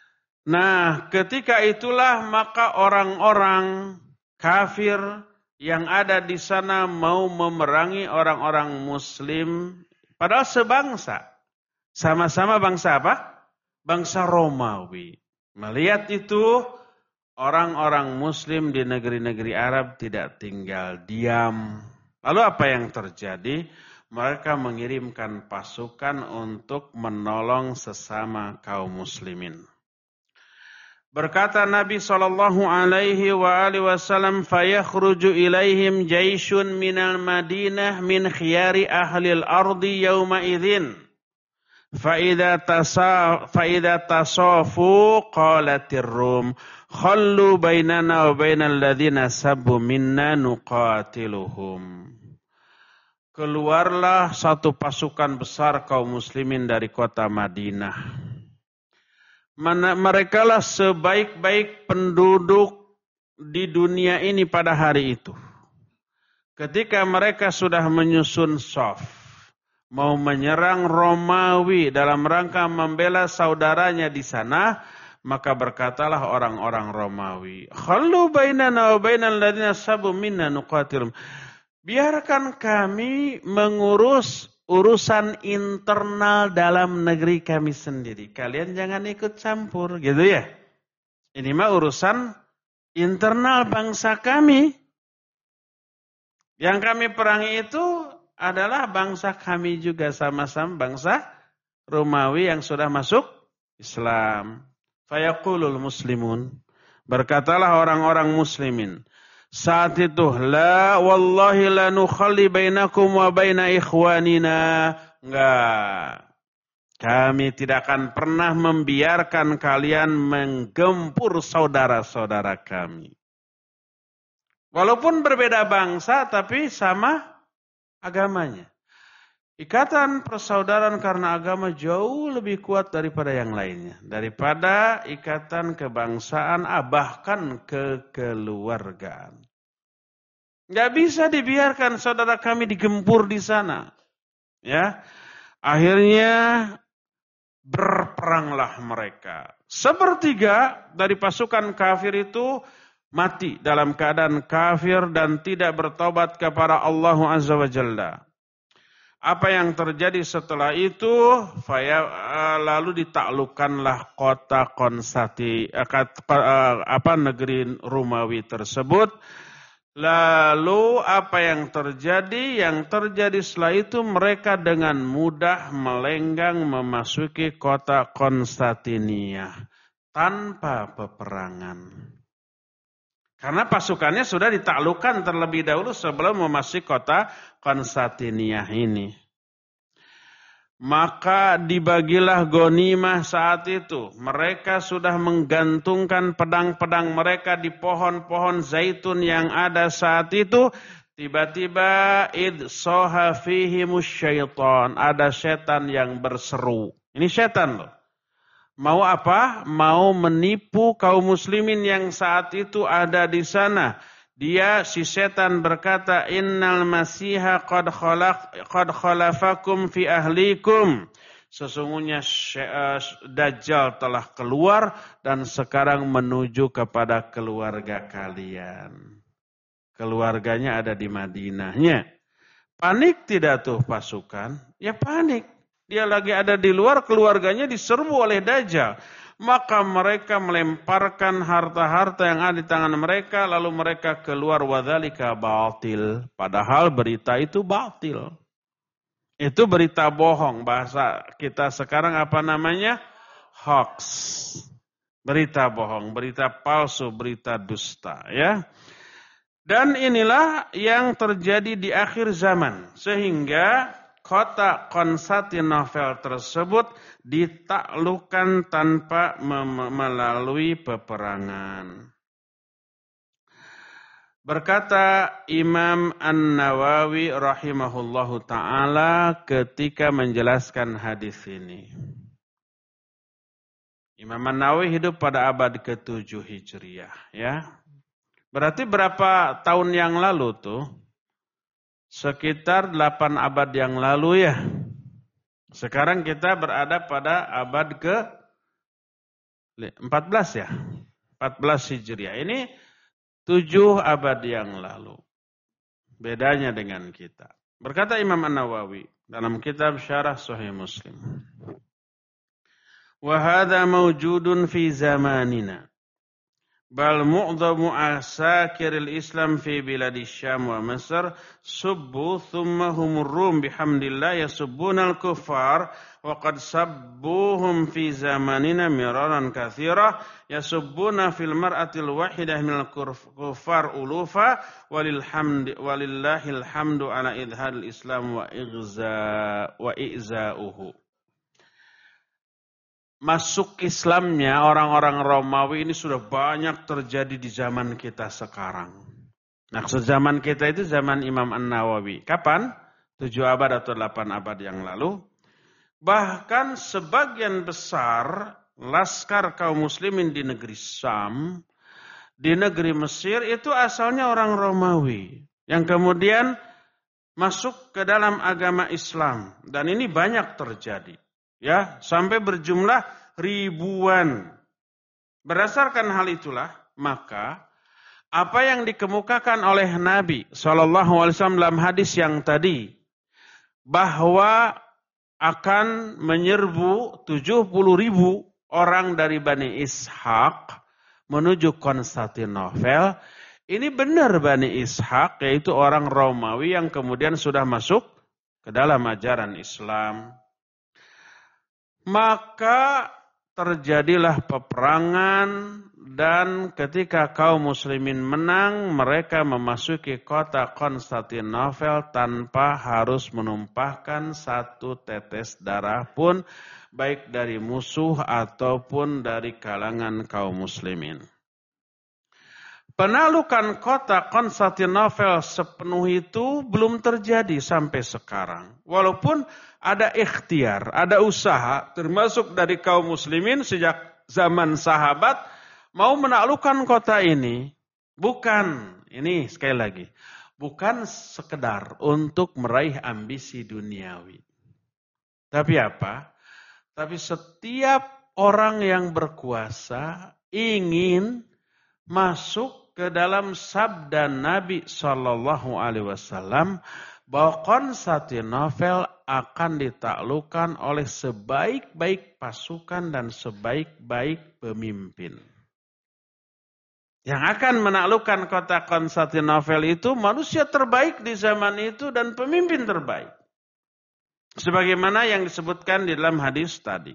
Nah, ketika itulah maka orang-orang kafir yang ada di sana mau memerangi orang-orang muslim, padahal sebangsa. Sama-sama bangsa apa? Bangsa Romawi. Melihat itu, orang-orang muslim di negeri-negeri Arab tidak tinggal diam. Lalu apa yang terjadi? Mereka mengirimkan pasukan untuk menolong sesama kaum muslimin. Berkata Nabi sallallahu alaihi wa alihi wasallam, "Fayakhruju ilaihim jaisyun minal Madinah min khiyari ahli al-ardi yawma idzin. Fa idza tasa fa idza tasafu qalatir rum khallu bainana wa bainal ladzina sabbu minna nuqatiluhum." Keluarlah satu pasukan besar kaum muslimin dari kota Madinah. Mereka lah sebaik-baik penduduk di dunia ini pada hari itu. Ketika mereka sudah menyusun shaf, mau menyerang Romawi dalam rangka membela saudaranya di sana, maka berkatalah orang-orang Romawi, "Khallu bainana wa bainal ladzina sabu minna nuqatilum." Biarkan kami mengurus urusan internal dalam negeri kami sendiri. Kalian jangan ikut campur, gitu ya. Ini mah urusan internal bangsa kami. Yang kami perangi itu adalah bangsa kami juga, sama-sama bangsa Romawi yang sudah masuk Islam. Fayaqulul muslimun. Berkatalah orang-orang muslimin. Saat itu, la wallahi la nukhalli bainakum wa baina ikhwanina. Enggak. Kami tidak akan pernah membiarkan kalian menggempur saudara-saudara kami. Walaupun berbeda bangsa, tapi sama agamanya. Ikatan persaudaraan karena agama jauh lebih kuat daripada yang lainnya. Daripada ikatan kebangsaan, bahkan kekeluargaan. Nggak bisa dibiarkan saudara kami digempur di sana. Ya, akhirnya berperanglah mereka. Sepertiga dari pasukan kafir itu mati dalam keadaan kafir dan tidak bertobat kepada Allah Azza wa Jalla. Apa yang terjadi setelah itu? Lalu ditaklukkanlah kota Konstanti, apa negeri Romawi tersebut. Lalu apa yang terjadi? Yang terjadi setelah itu mereka dengan mudah melenggang memasuki kota Konstantinia tanpa peperangan. Karena pasukannya sudah ditaklukkan terlebih dahulu sebelum memasuki kota Konstantinia ini. Maka dibagilah ghanimah saat itu. Mereka sudah menggantungkan pedang-pedang mereka di pohon-pohon zaitun yang ada saat itu. Tiba-tiba id soha fihimus syaitan. Ada setan yang berseru. Ini setan loh. Mau apa? Mau menipu kaum muslimin yang saat itu ada di sana. Dia, si setan berkata, Innal masiha qad khalaq qad khalafakum fi ahlikum. Sesungguhnya Dajjal telah keluar dan sekarang menuju kepada keluarga kalian. Keluarganya ada di Madinahnya. Panik tidak tuh pasukan? Ya panik. Dia lagi ada di luar, keluarganya diserbu oleh Dajjal. Maka mereka melemparkan harta-harta yang ada di tangan mereka, lalu mereka keluar wadzalika batil. Padahal berita itu batil. Itu berita bohong. Bahasa kita sekarang apa namanya? Hoax. Berita bohong, berita palsu, berita dusta. Ya. Dan inilah yang terjadi di akhir zaman. Sehingga kota Konstantinopel tersebut ditaklukkan tanpa melalui peperangan. Berkata Imam An-Nawawi rahimahullahu ta'ala ketika menjelaskan hadis ini. Imam An-Nawawi hidup pada abad ketujuh Hijriah. Ya. Berarti berapa tahun yang lalu tuh? Sekitar delapan abad yang lalu ya. Sekarang kita berada pada abad ke empat belas ya? empat belas Hijriah. Ini tujuh abad yang lalu. Bedanya dengan kita. Berkata Imam An-Nawawi dalam kitab Syarah Sahih Muslim. Wa hadha mawjudun fi zamanina. Bal mu'dhamu asakiril Islam fi biladi Syam wa Mesir subbu thumma humur Rum bihamdillah yasubbuna al-kuffar wa qad sabbuhum fi zamanina miraran katsira yasubbuna fil mar'atil wahidah minal kuffar ulufa walil hamdi walillahil hamdu ala idhadil Islam wa igza wa i'za'uhu. Masuk Islamnya orang-orang Romawi ini sudah banyak terjadi di zaman kita sekarang. Maksud zaman kita itu zaman Imam An-Nawawi. Kapan? Tujuh abad atau delapan abad yang lalu. Bahkan sebagian besar laskar kaum muslimin di negeri Syam, di negeri Mesir itu asalnya orang Romawi. Yang kemudian masuk ke dalam agama Islam. Dan ini banyak terjadi. Ya, sampai berjumlah ribuan. Berdasarkan hal itulah, maka apa yang dikemukakan oleh Nabi shallallahu alaihi wasallam dalam hadis yang tadi, bahwa akan menyerbu tujuh puluh ribu orang dari Bani Ishaq menuju Konstantinopel. Ini benar Bani Ishaq, yaitu orang Romawi yang kemudian sudah masuk ke dalam ajaran Islam. Maka terjadilah peperangan dan ketika kaum muslimin menang, mereka memasuki kota Konstantinopel tanpa harus menumpahkan satu tetes darah pun, baik dari musuh ataupun dari kalangan kaum muslimin. Penaklukan kota Konstantinopel sepenuh itu belum terjadi sampai sekarang. Walaupun ada ikhtiar, ada usaha, termasuk dari kaum muslimin sejak zaman sahabat, mau menaklukkan kota ini. Bukan, ini sekali lagi, bukan sekedar untuk meraih ambisi duniawi. Tapi apa? Tapi setiap orang yang berkuasa ingin masuk ke dalam sabda Nabi shallallahu alaihi wasallam bahwa Konstantinopel akan ditaklukkan oleh sebaik-baik pasukan dan sebaik-baik pemimpin. Yang akan menaklukkan kota Konstantinopel itu manusia terbaik di zaman itu dan pemimpin terbaik. Sebagaimana yang disebutkan di dalam hadis tadi.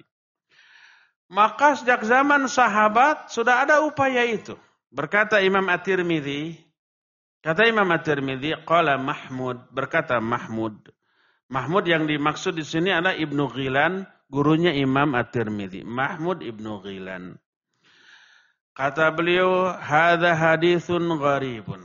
Maka sejak zaman sahabat sudah ada upaya itu. Berkata Imam At-Tirmidzi, kata Imam At-Tirmidzi, qala Mahmud, berkata Mahmud. Mahmud yang dimaksud di sini adalah Ibnu Ghilan, gurunya Imam At-Tirmidzi. Mahmud Ibnu Ghilan. Kata beliau, hadza haditsun gharibun.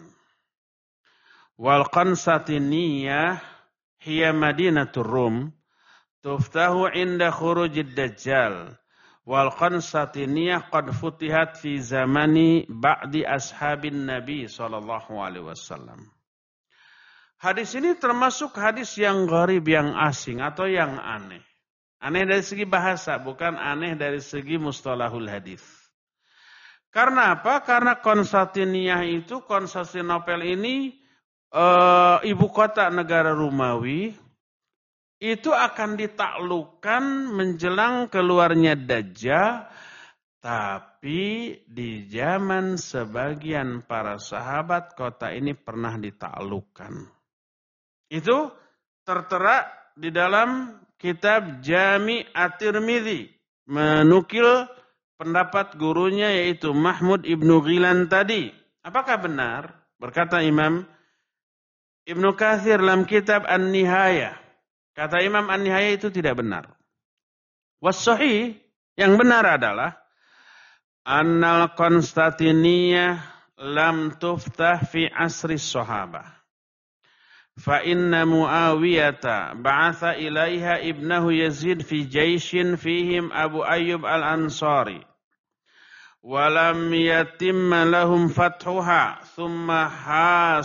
Wal Konstantiniyah hiya Madinatur Rum, tuftahu inda khurujid Dajjal. Wal Konstantiniyah qad futihat fi zamani ba'di ashabin Nabi sallallahu alaihi wasallam. Hadis ini termasuk hadis yang gharib, yang asing atau yang aneh. Aneh dari segi bahasa, bukan aneh dari segi mustalahul hadis. Karena apa? Karena Konstantiniyah itu, Konstantinopel ini e, ibu kota negara Romawi. Itu akan ditaklukkan menjelang keluarnya Dajjal, tapi di zaman sebagian para sahabat kota ini pernah ditaklukkan. Itu tertera di dalam kitab Jami' At-Tirmidzi, menukil pendapat gurunya yaitu Mahmud Ibnu Ghilan tadi. Apakah benar? Berkata Imam Ibnu Katsir dalam kitab An-Nihayah. Kata Imam An-Nihayah itu tidak benar. Was-sahih, yang benar adalah annal Konstantiniyah lam tuftah fi asri sahabah. Fa inna Muawiyata ba'atha ilaiha ibnahu Yazid fi jaishin fihim Abu Ayyub al-Ansari. Walam yatimma lahum fathuha thumma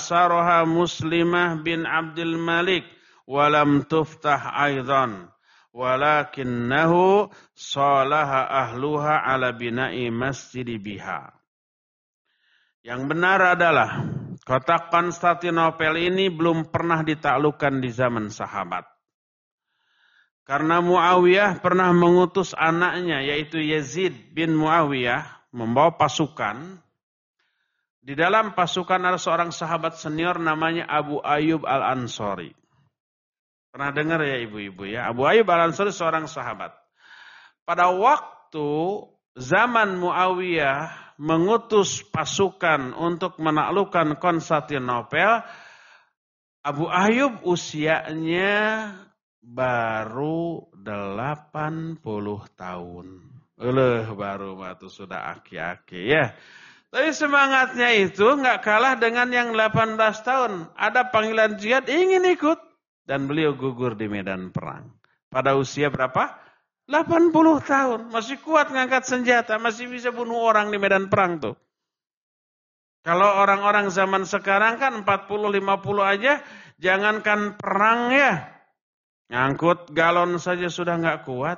hasaraha Muslimah bin Abdul Malik. Walam tuftah aidan walakinnahu salaha ahluha ala bina'i masjidi biha. Yang benar adalah kota Konstantinopel ini belum pernah ditaklukkan di zaman sahabat. Karena Muawiyah pernah mengutus anaknya yaitu Yazid bin Muawiyah membawa pasukan. Di dalam pasukan ada seorang sahabat senior namanya Abu Ayyub Al-Ansari. Pernah dengar ya ibu-ibu ya? Abu Ayyub Al-Ansari seorang sahabat. Pada waktu zaman Muawiyah mengutus pasukan untuk menaklukkan Konstantinopel, Abu Ayyub usianya baru delapan puluh tahun. Uleh baru batu sudah aki-aki ya. Tapi semangatnya itu nggak kalah dengan yang delapan belas tahun. Ada panggilan jihad, ingin ikut. Dan beliau gugur di medan perang. Pada usia berapa? delapan puluh tahun. Masih kuat ngangkat senjata. Masih bisa bunuh orang di medan perang tuh. Kalau orang-orang zaman sekarang kan empat puluh lima puluh aja. Jangankan perang ya. Ngangkut galon saja sudah nggak kuat.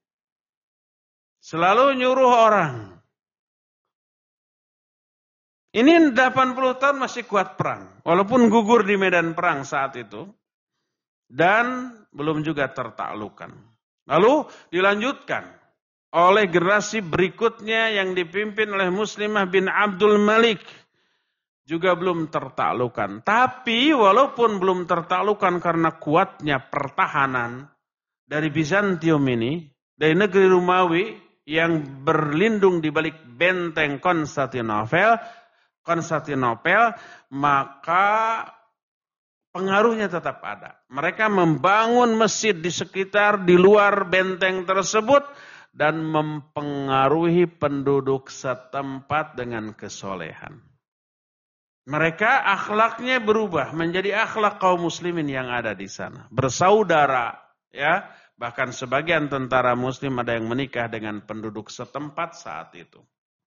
Selalu nyuruh orang. Ini delapan puluh tahun masih kuat perang. Walaupun gugur di medan perang saat itu. Dan belum juga tertaklukkan. Lalu dilanjutkan oleh generasi berikutnya yang dipimpin oleh Muslimah bin Abdul Malik. Juga belum tertaklukkan. Tapi walaupun belum tertaklukkan karena kuatnya pertahanan dari Bizantium ini. Dari negeri Romawi yang berlindung di balik benteng Konstantinopel. Konstantinopel, maka pengaruhnya tetap ada. Mereka membangun masjid di sekitar, di luar benteng tersebut, dan mempengaruhi penduduk setempat dengan kesolehan. Mereka akhlaknya berubah menjadi akhlak kaum muslimin yang ada di sana. Bersaudara, ya. Bahkan sebagian tentara muslim ada yang menikah dengan penduduk setempat saat itu.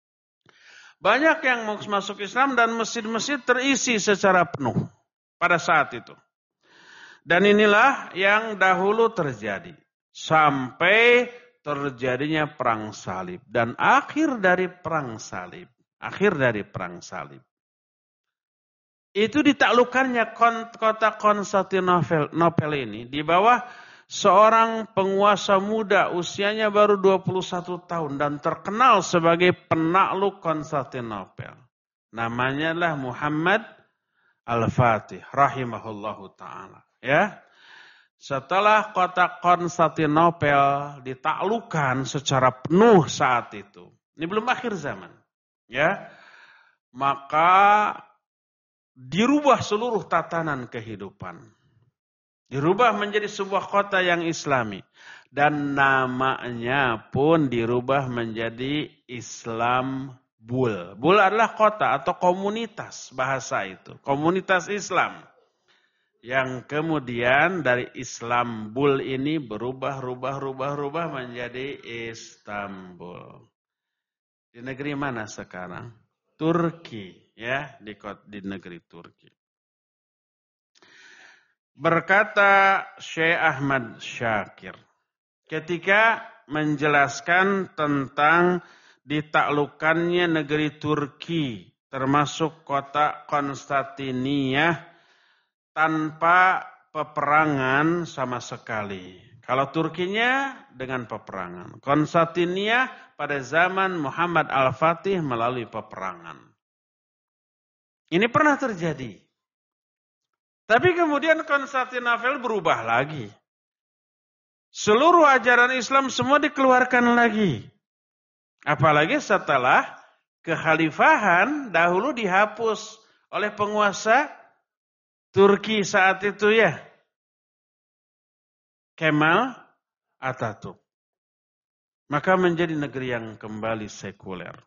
Banyak yang masuk Islam dan masjid-masjid terisi secara penuh pada saat itu. Dan inilah yang dahulu terjadi. Sampai terjadinya perang salib. Dan akhir dari perang salib. Akhir dari perang salib. Itu ditaklukkannya kota Konstantinopel ini di bawah seorang penguasa muda usianya baru dua puluh satu tahun dan terkenal sebagai penakluk Konstantinopel. Namanya lah Muhammad Al-Fatih rahimahullahu ta'ala. Ya. Setelah kota Konstantinopel ditaklukkan secara penuh saat itu. Ini belum akhir zaman. Ya. Maka dirubah seluruh tatanan kehidupan. Dirubah menjadi sebuah kota yang islami. Dan namanya pun dirubah menjadi Islambul. Bul adalah kota atau komunitas bahasa itu. Komunitas Islam. Yang kemudian dari Islambul ini berubah, rubah, rubah, rubah menjadi Istanbul. Di negeri mana sekarang? Turki. Ya, di, di negeri Turki. Berkata Syekh Ahmad Syakir ketika menjelaskan tentang ditaklukkannya negeri Turki termasuk kota Konstantinia tanpa peperangan sama sekali. Kalau Turkinya dengan peperangan. Konstantinia pada zaman Muhammad Al-Fatih melalui peperangan. Ini pernah terjadi. Tapi kemudian Konstantinopel berubah lagi. Seluruh ajaran Islam semua dikeluarkan lagi. Apalagi setelah kekhalifahan dahulu dihapus oleh penguasa Turki saat itu ya. Kemal Atatürk. Maka menjadi negeri yang kembali sekuler.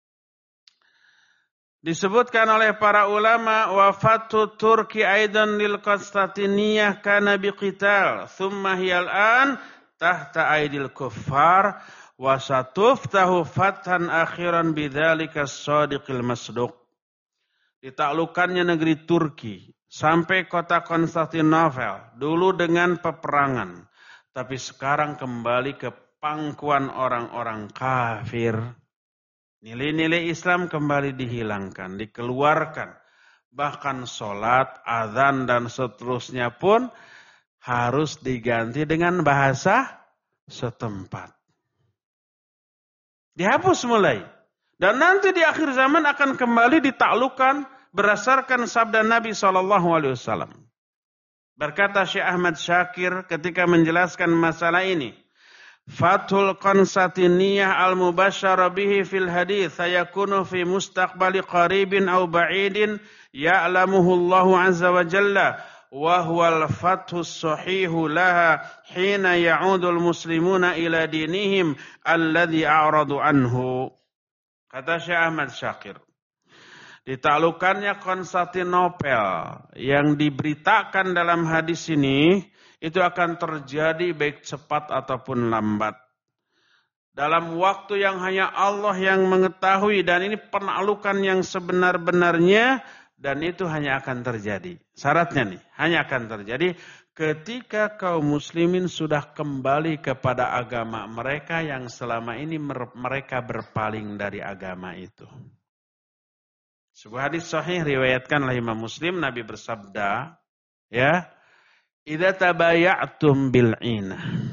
Disebutkan oleh para ulama wafatu Turki aidan lil Konstantiniyah kana biqital thumma hiyal an tahta aidil kuffar wa satuftahu fathan akhiran bidzalika as-sadiqil masduq. Ditaklukkannya negeri Turki sampai kota Konstantinopel dulu dengan peperangan, Tapi sekarang kembali ke pangkuan orang-orang kafir. Nilai-nilai Islam kembali dihilangkan, dikeluarkan. Bahkan sholat, azan, dan seterusnya pun harus diganti dengan bahasa setempat. Dihapus mulai. Dan nanti di akhir zaman akan kembali ditaklukkan berdasarkan sabda Nabi shallallahu alaihi wasallam. Berkata Syekh Ahmad Syakir ketika menjelaskan masalah ini. Fathul Konstantiniyah al-mubasyara bihi fil hadith sayakunu fi mustaqbali qaribin aw ba'idin ya'lamuhu Allahu azza wa jalla wa huwal fathus sahihu laha hina ya'udul muslimuna ila dinihim alladhi a'radu anhu. Kata Syekh Ahmad Syakir, ditaklukkannya Konstantinopel yang diberitakan dalam hadis ini itu akan terjadi baik cepat ataupun lambat. Dalam waktu yang hanya Allah yang mengetahui, dan ini penaklukan yang sebenar-benarnya, dan itu hanya akan terjadi. Syaratnya nih, hanya akan terjadi ketika kaum muslimin sudah kembali kepada agama mereka yang selama ini mereka berpaling dari agama itu. Sebuah hadis sahih riwayatkan oleh Imam Muslim, Nabi bersabda, ya, idza tabaya'tum bil'ina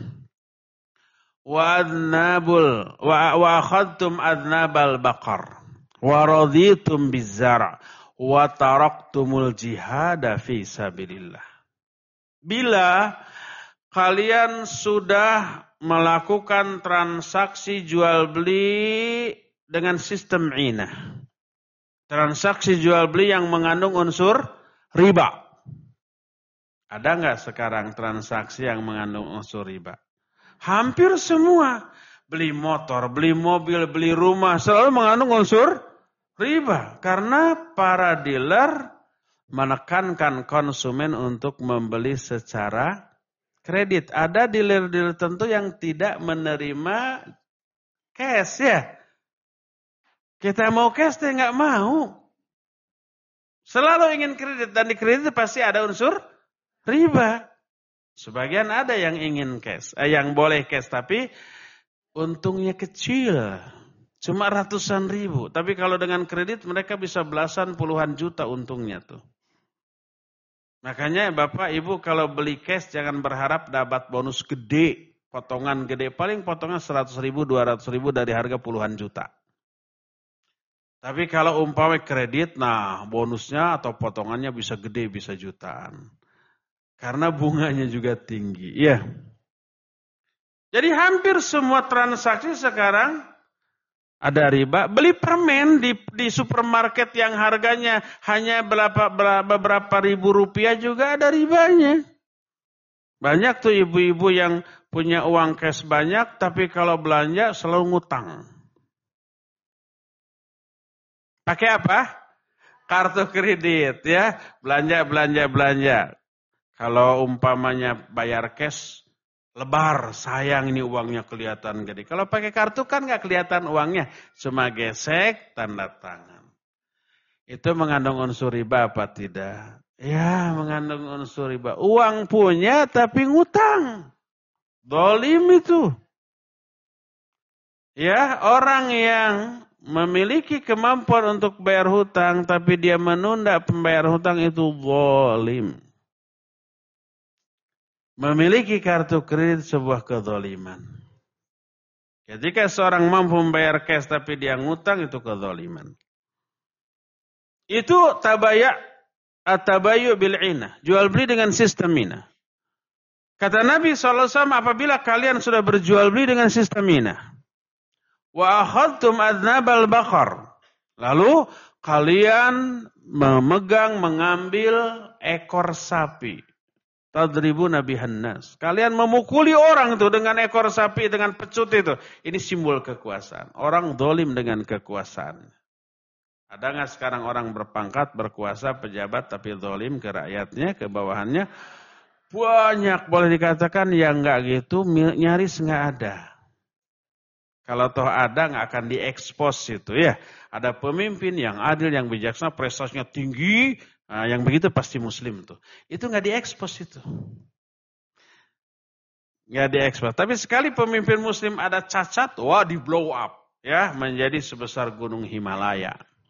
wa adnabul wa, wa akhadtum adnabal baqar wa raditum bizzar' wa taraktumul jihada fi sabilillah. Bila kalian sudah melakukan transaksi jual beli dengan sistem ina, transaksi jual beli yang mengandung unsur riba. Ada nggak sekarang transaksi yang mengandung unsur riba? Hampir semua. Beli motor, beli mobil, beli rumah selalu mengandung unsur riba. Karena para dealer menekankan konsumen untuk membeli secara kredit. Ada dealer-dealer tertentu yang tidak menerima cash ya. Kita mau cash, dia nggak mau. Selalu ingin kredit, dan di kredit pasti ada unsur riba. Sebagian ada yang ingin cash, eh, yang boleh cash, tapi untungnya kecil. Cuma ratusan ribu. Tapi kalau dengan kredit mereka bisa belasan puluhan juta untungnya tuh. Makanya Bapak Ibu kalau beli cash jangan berharap dapat bonus gede. Potongan gede. Paling potongan seratus ribu, dua ratus ribu dari harga puluhan juta. Tapi kalau umpamanya kredit, nah bonusnya atau potongannya bisa gede, bisa jutaan. Karena bunganya juga tinggi. Iya. Jadi hampir semua transaksi sekarang ada riba. Beli permen di, di supermarket yang harganya hanya beberapa, beberapa ribu rupiah juga ada ribanya. Banyak tuh ibu-ibu yang punya uang cash banyak, tapi kalau belanja selalu ngutang. Pakai apa? Kartu kredit ya. Belanja, belanja, belanja. Kalau umpamanya bayar cash, lebar, sayang ini uangnya kelihatan gede. Kalau pakai kartu kan nggak kelihatan uangnya, cuma gesek tanda tangan. Itu mengandung unsur riba apa tidak? Ya, mengandung unsur riba. Uang punya tapi ngutang. Dolim itu. Ya, orang yang memiliki kemampuan untuk bayar hutang tapi dia menunda pembayar hutang itu dolim. Memiliki kartu kredit sebuah kezaliman. Ketika seorang mampu membayar cash tapi dia ngutang, itu kezaliman. Itu tabaya' at-tabayu bil'ina. Jual beli dengan sistem ina. Kata Nabi shallallahu alaihi wasallam, apabila kalian sudah berjual beli dengan sistem ina. Wa akhadtum adnabal baqar. Lalu kalian memegang, mengambil ekor sapi. Tadribuna bihan nas. Kalian memukuli orang itu dengan ekor sapi, dengan pecut itu. Ini simbol kekuasaan. Orang dolim dengan kekuasaan. Ada nggak sekarang orang berpangkat, berkuasa, pejabat, tapi dolim ke rakyatnya, ke bawahannya? Banyak, boleh dikatakan yang nggak gitu, nyaris nggak ada. Kalau toh ada, nggak akan diekspos itu ya. Ada pemimpin yang adil, yang bijaksana, prestasinya tinggi. Nah, yang begitu pasti muslim tuh. Itu nggak diekspos itu. nggak diekspos. Tapi sekali pemimpin muslim ada cacat, wah di blow up, ya, menjadi sebesar gunung Himalaya.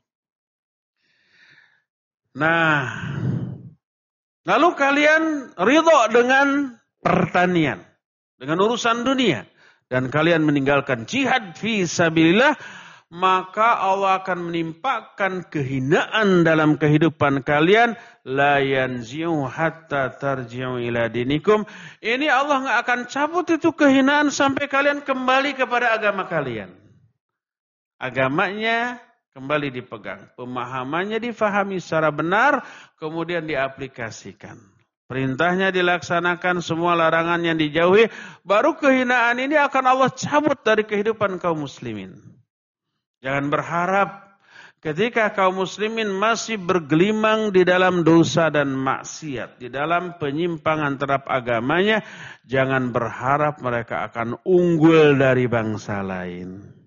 Nah, lalu kalian ridho dengan pertanian, dengan urusan dunia, dan kalian meninggalkan jihad fi sabilillah, maka Allah akan menimpakan kehinaan dalam kehidupan kalian. La yanzi'u hatta tarji'u ila dinikum. Ini Allah nggak akan cabut itu kehinaan sampai kalian kembali kepada agama kalian. Agamanya kembali dipegang, pemahamannya difahami secara benar, kemudian diaplikasikan. Perintahnya dilaksanakan, semua larangan yang dijauhi, baru kehinaan ini akan Allah cabut dari kehidupan kaum muslimin. Jangan berharap ketika kaum muslimin masih bergelimang di dalam dosa dan maksiat, di dalam penyimpangan terhadap agamanya, jangan berharap mereka akan unggul dari bangsa lain.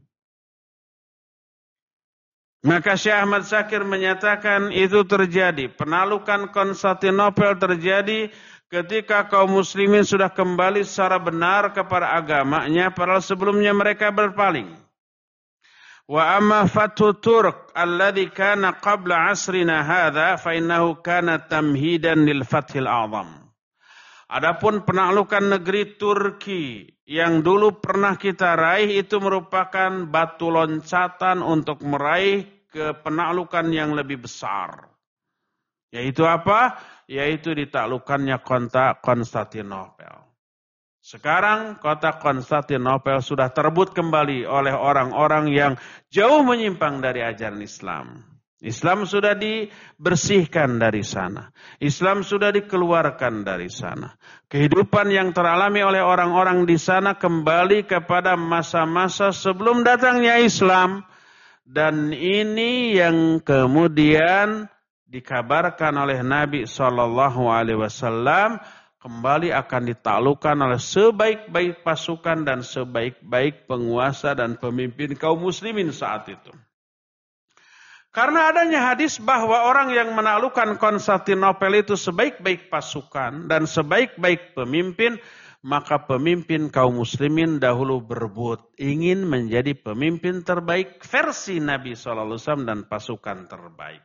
Maka Syekh Ahmad Syakir menyatakan itu terjadi. Penaklukan Konstantinopel terjadi ketika kaum muslimin sudah kembali secara benar kepada agamanya, padahal sebelumnya mereka berpaling. Wa amma fathu Turk alladhi kana qabla asrina hadha fa innahu kana tamhidan lil fathil a'zam. Adapun penaklukan negeri Turki yang dulu pernah kita raih itu merupakan batu loncatan untuk meraih ke penaklukan yang lebih besar. Yaitu apa? Yaitu ditaklukkannya kota Konstantinopel. Sekarang kota Konstantinopel sudah terebut kembali oleh orang-orang yang jauh menyimpang dari ajaran Islam. Islam sudah dibersihkan dari sana. Islam sudah dikeluarkan dari sana. Kehidupan yang teralami oleh orang-orang di sana kembali kepada masa-masa sebelum datangnya Islam. Dan ini yang kemudian dikabarkan oleh Nabi shallallahu alaihi wasallam kembali akan ditaklukkan oleh sebaik-baik pasukan dan sebaik-baik penguasa dan pemimpin kaum muslimin saat itu. Karena adanya hadis bahwa orang yang menaklukkan Konstantinopel itu sebaik-baik pasukan dan sebaik-baik pemimpin, maka pemimpin kaum muslimin dahulu berebut ingin menjadi pemimpin terbaik versi Nabi shallallahu alaihi wasallam dan pasukan terbaik.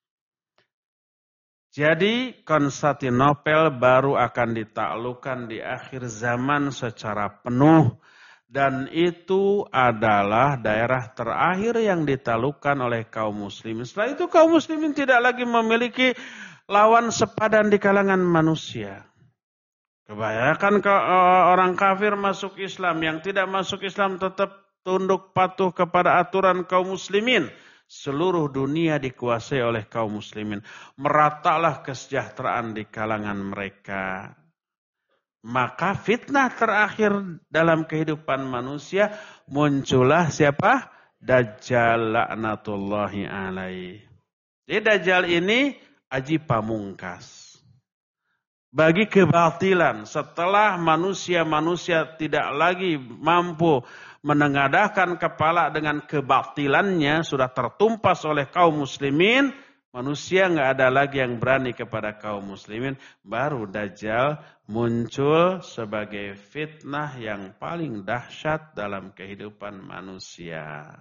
Jadi Konstantinopel baru akan ditaklukkan di akhir zaman secara penuh. Dan itu adalah daerah terakhir yang ditaklukkan oleh kaum muslimin. Setelah itu kaum muslimin tidak lagi memiliki lawan sepadan di kalangan manusia. Kebanyakan orang kafir masuk Islam, yang tidak masuk Islam tetap tunduk patuh kepada aturan kaum muslimin. Seluruh dunia dikuasai oleh kaum muslimin. Meratalah kesejahteraan di kalangan mereka. Maka fitnah terakhir dalam kehidupan manusia muncullah siapa? Dajjal laknatullahi alaih. Jadi Dajjal ini aji pamungkas. Bagi kebatilan, setelah manusia-manusia tidak lagi mampu menengadahkan kepala dengan kebatilannya, sudah tertumpas oleh kaum muslimin, manusia nggak ada lagi yang berani kepada kaum muslimin, baru Dajjal muncul sebagai fitnah yang paling dahsyat dalam kehidupan manusia.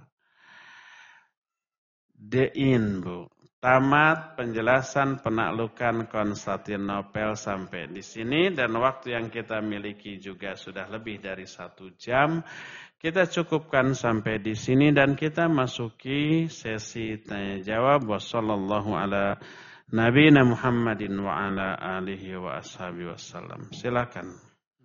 Dein, Bu. Tamat penjelasan penaklukan Konstantinopel sampai di sini, dan waktu yang kita miliki juga sudah lebih dari satu jam. Kita cukupkan sampai di sini dan kita masuki sesi tanya jawab. Wassallallahu ala nabiyina Muhammadin wa ala alihi wa ashabihi wasallam. Silakan.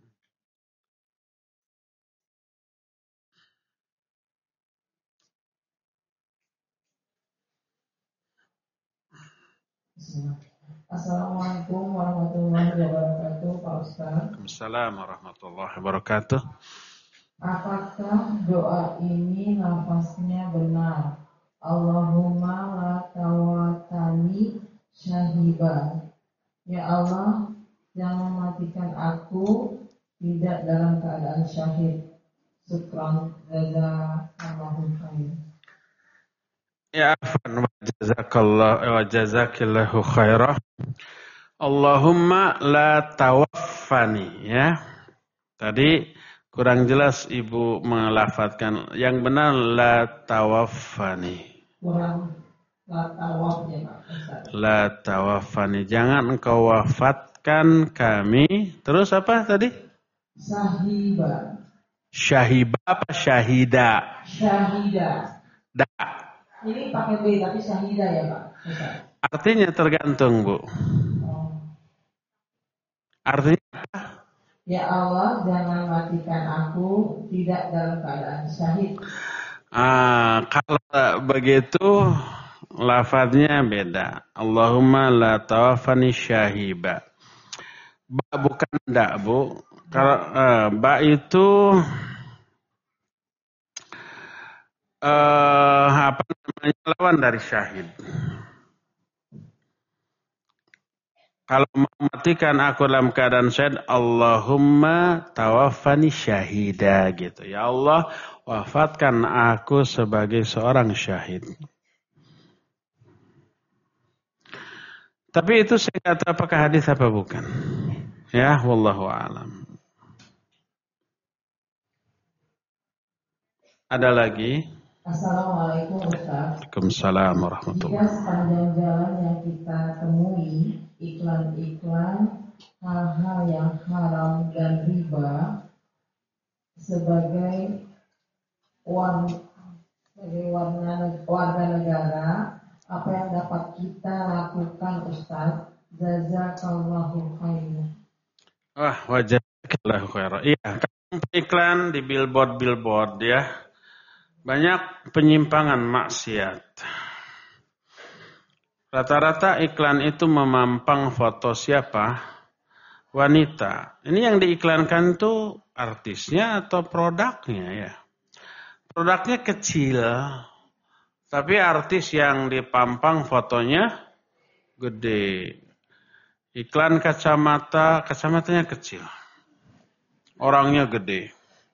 Assalamualaikum warahmatullahi wabarakatuh, Pak Ustaz. Waalaikumsalam warahmatullahi wabarakatuh. Apakah doa ini lafaznya benar? Allahumma la tawatani syahiba. Ya Allah, jangan mematikan aku tidak dalam keadaan syahid. Syukran jazakallahu khairan. Ya afan wa jazakallahu wa jazakillahu khairah. Allahumma la tawaffani, ya. Tadi kurang jelas ibu melafadzkan. Yang benar la tawaffani. Kurang la tawaf ya Pak Ustaz. La tawaffani. Jangan engkau wafatkan kami. Terus apa tadi? Sahiba. Syahiba apa syahida? Syahida. Da. Ini pakai B tapi syahida ya Pak Ustaz. Artinya tergantung, Bu. Oh. Artinya apa? Ya Allah, jangan matikan aku tidak dalam keadaan syahid. Ah, kalau begitu lafadznya beda. Allahumma la tawaffani syahiba. Ba bukan da, Bu. Kalau uh, ba itu uh, apa namanya, lawan dari syahid. Kalau mematikan aku dalam keadaan syahid, Allahumma tawaffani syahida gitu. Ya Allah, wafatkan aku sebagai seorang syahid. Tapi itu saya kata apakah hadis apa bukan? Ya, wallahu a'lam. Ada lagi? Assalamualaikum Ustaz. Waalaikumsalam warahmatullahi Jika sepanjang jalan yang kita temui iklan-iklan hal-hal yang haram dan riba sebagai warga, sebagai warga, warga negara, apa yang dapat kita lakukan Ustaz? Jazakallahu khairan. Wah, wajazakallahu khairan. Iya, iklan di billboard-billboard ya. Banyak penyimpangan maksiat. Rata-rata iklan itu memampang foto siapa? Wanita. Ini yang diiklankan itu artisnya atau produknya ya? Produknya kecil, tapi artis yang dipampang fotonya gede. Iklan kacamata, kacamatanya kecil. Orangnya gede.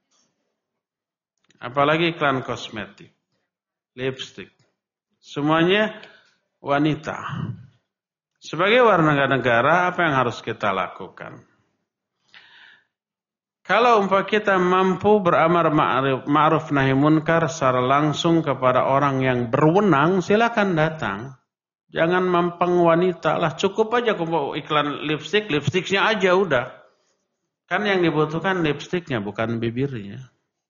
Apalagi iklan kosmetik, lipstik. Semuanya wanita. Sebagai warga negara, apa yang harus kita lakukan? Kalau umpah kita mampu beramar ma'ruf, ma'ruf nahi munkar secara langsung kepada orang yang berwenang, silakan datang. Jangan mampang wanita lah, cukup aja kalau iklan lipstik, lipstiknya aja udah. Kan yang dibutuhkan lipstiknya, bukan bibirnya.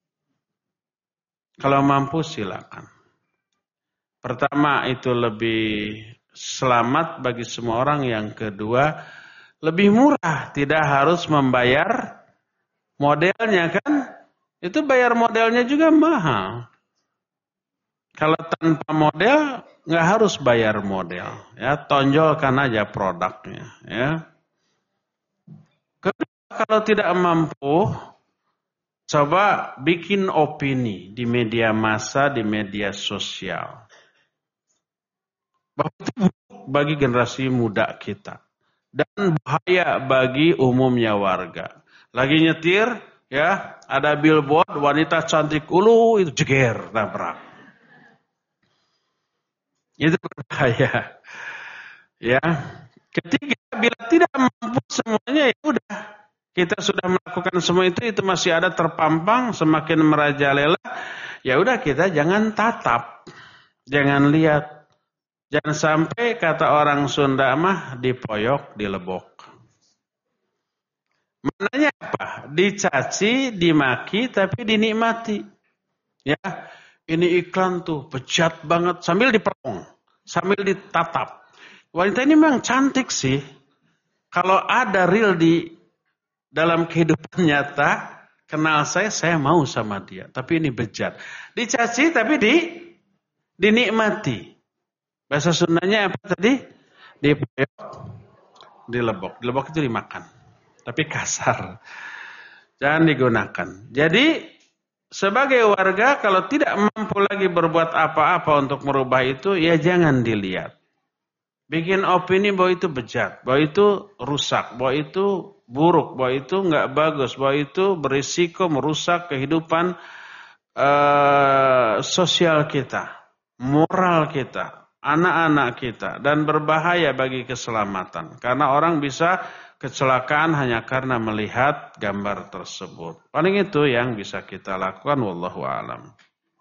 Kalau mampu silakan. Pertama itu lebih selamat bagi semua orang. Yang kedua lebih murah. Tidak harus membayar modelnya kan. Itu bayar modelnya juga mahal. Kalau tanpa model nggak harus bayar model. Ya, tonjolkan aja produknya. Ya. Kedua, kalau tidak mampu, coba bikin opini di media massa, di media sosial. Bahwa itu buruk bagi generasi muda kita. Dan bahaya bagi umumnya warga. Lagi nyetir, ya, ada billboard, wanita cantik ulu, itu jeger, tabrak. Itu berbahaya. Ya. Ketiga, bila tidak mampu semuanya, ya udah. Kita sudah melakukan semua itu, itu masih ada terpampang, semakin merajalela. Ya udah kita jangan tatap, jangan lihat, jangan sampai kata orang Sunda mah dipoyok, dilebok. Maknanya apa? Dicaci, dimaki, tapi dinikmati. Ya, ini iklan tuh bejat banget, sambil diperong, sambil ditatap. Wanita ini memang cantik sih. Kalau ada real di dalam kehidupan nyata, kenal saya, saya mau sama dia. Tapi ini bejat. Dicaci tapi di, dinikmati. Bahasa Sundanya apa tadi? Dipoyok, dilebok. Dilebok itu dimakan. Tapi kasar. Jangan digunakan. Jadi, sebagai warga, kalau tidak mampu lagi berbuat apa-apa untuk merubah itu, ya jangan dilihat. Bikin opini bahwa itu bejat, bahwa itu rusak, bahwa itu buruk, bahwa itu nggak bagus, bahwa itu berisiko merusak kehidupan uh, sosial kita, moral kita, anak-anak kita dan berbahaya bagi keselamatan. Karena orang bisa kecelakaan hanya karena melihat gambar tersebut. Paling itu yang bisa kita lakukan, wallahu a'lam.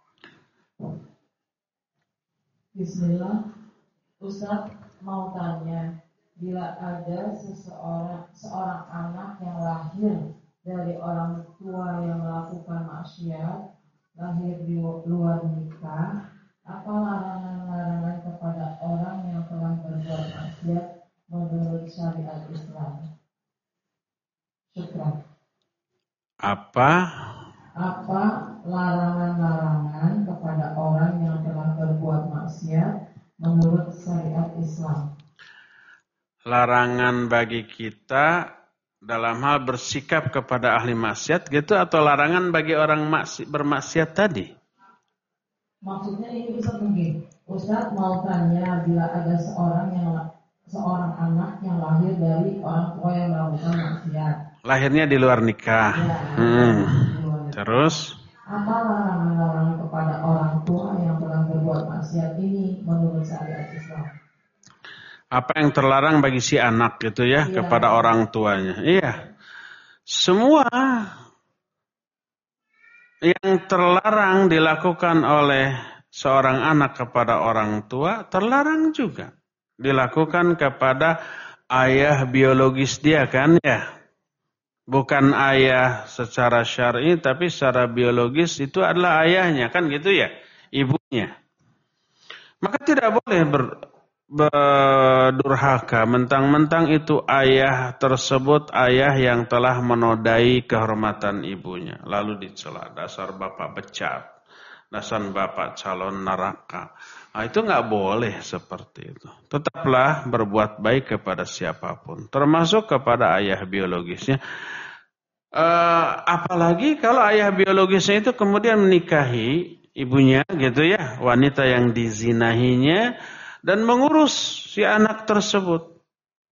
Bismillah, Ustaz mau tanya, bila ada seseorang seorang anak yang lahir dari orang tua yang melakukan maksiat, lahir di luar nikah, apa larangan-larangan kepada orang yang telah berbuat maksiat menurut syariat Islam? Syukran. Apa? Apa larangan-larangan kepada orang yang telah berbuat maksiat menurut syariat Islam? Larangan bagi kita dalam hal bersikap kepada ahli maksiat gitu, atau larangan bagi orang maksi, bermaksiat tadi? Maksudnya ini bisa mungkin Ustaz mau tanya, bila ada seorang yang seorang anak yang lahir dari orang tua yang melakukan maksiat, lahirnya di luar nikah, ya, hmm. di luar nikah. Terus apa larangan-larangan kepada orang tua yang telah berbuat maksiat ini menurut syariat Islam? Apa yang terlarang bagi si anak gitu ya, ya, kepada orang tuanya? Iya, semua yang terlarang dilakukan oleh seorang anak kepada orang tua terlarang juga dilakukan kepada ayah biologis dia, kan ya? Bukan ayah secara syar'i, tapi secara biologis itu adalah ayahnya, kan gitu ya, ibunya. Maka tidak boleh ber, berdurhaka, mentang-mentang itu ayah tersebut ayah yang telah menodai kehormatan ibunya, lalu dicela, dasar bapak becat, dasar bapak calon neraka. Nah, itu nggak boleh seperti itu. Tetaplah berbuat baik kepada siapapun, termasuk kepada ayah biologisnya. Uh, apalagi kalau ayah biologisnya itu kemudian menikahi ibunya gitu ya, wanita yang dizinahinya, dan mengurus si anak tersebut,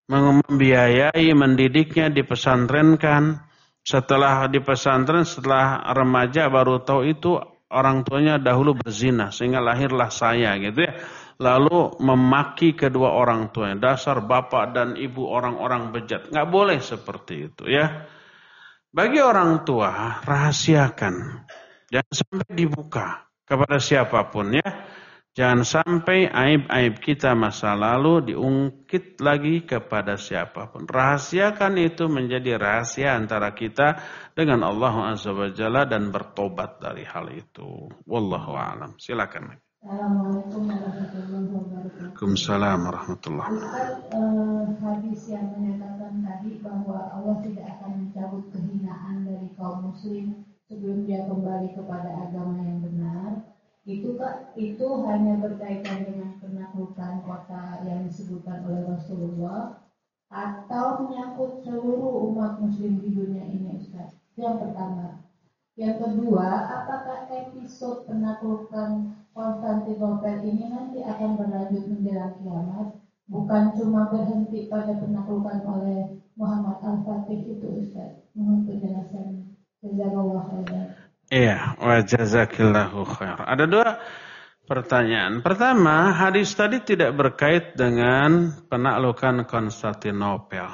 membiayai, mendidiknya, dipesantrenkan. Setelah di pesantren, setelah remaja baru tahu itu orang tuanya dahulu berzina sehingga lahirlah saya gitu ya. Lalu memaki kedua orang tuanya, dasar bapak dan ibu orang-orang bejat. Nggak boleh seperti itu ya. Bagi orang tua, rahasiakan. Jangan sampai dibuka kepada siapapun ya. Jangan sampai aib-aib kita masa lalu diungkit lagi kepada siapapun. Rahasiakan itu menjadi rahasia antara kita dengan Allah Azza wa Jalla dan bertobat dari hal itu. Wallahu a'lam. Silakan. Assalamualaikum warahmatullahi wabarakatuh. Waalaikumsalam warahmatullahi wabarakatuh. Ustaz, eh, hadis yang menyatakan tadi bahwa Allah tidak akan mencabut kehinaan dari kaum muslim sebelum dia kembali kepada agama yang benar. Itu Kak, itu hanya berkaitan dengan penaklukan kota yang disebutkan oleh Rasulullah atau menyangkut seluruh umat muslim di dunia ini, Ustaz? Yang pertama. Yang kedua, apakah episode penaklukan Konstantinopel ini nanti akan berlanjut menjelang kiamat, bukan cuma berhenti pada penaklukan oleh Muhammad Al-Fatih itu, Ustaz? Mohon penjelasannya. Jazakallahu khairan. Iya, wa jazakillahu khair. Ada dua pertanyaan. Pertama, hadis tadi tidak berkait dengan penaklukan Konstantinopel.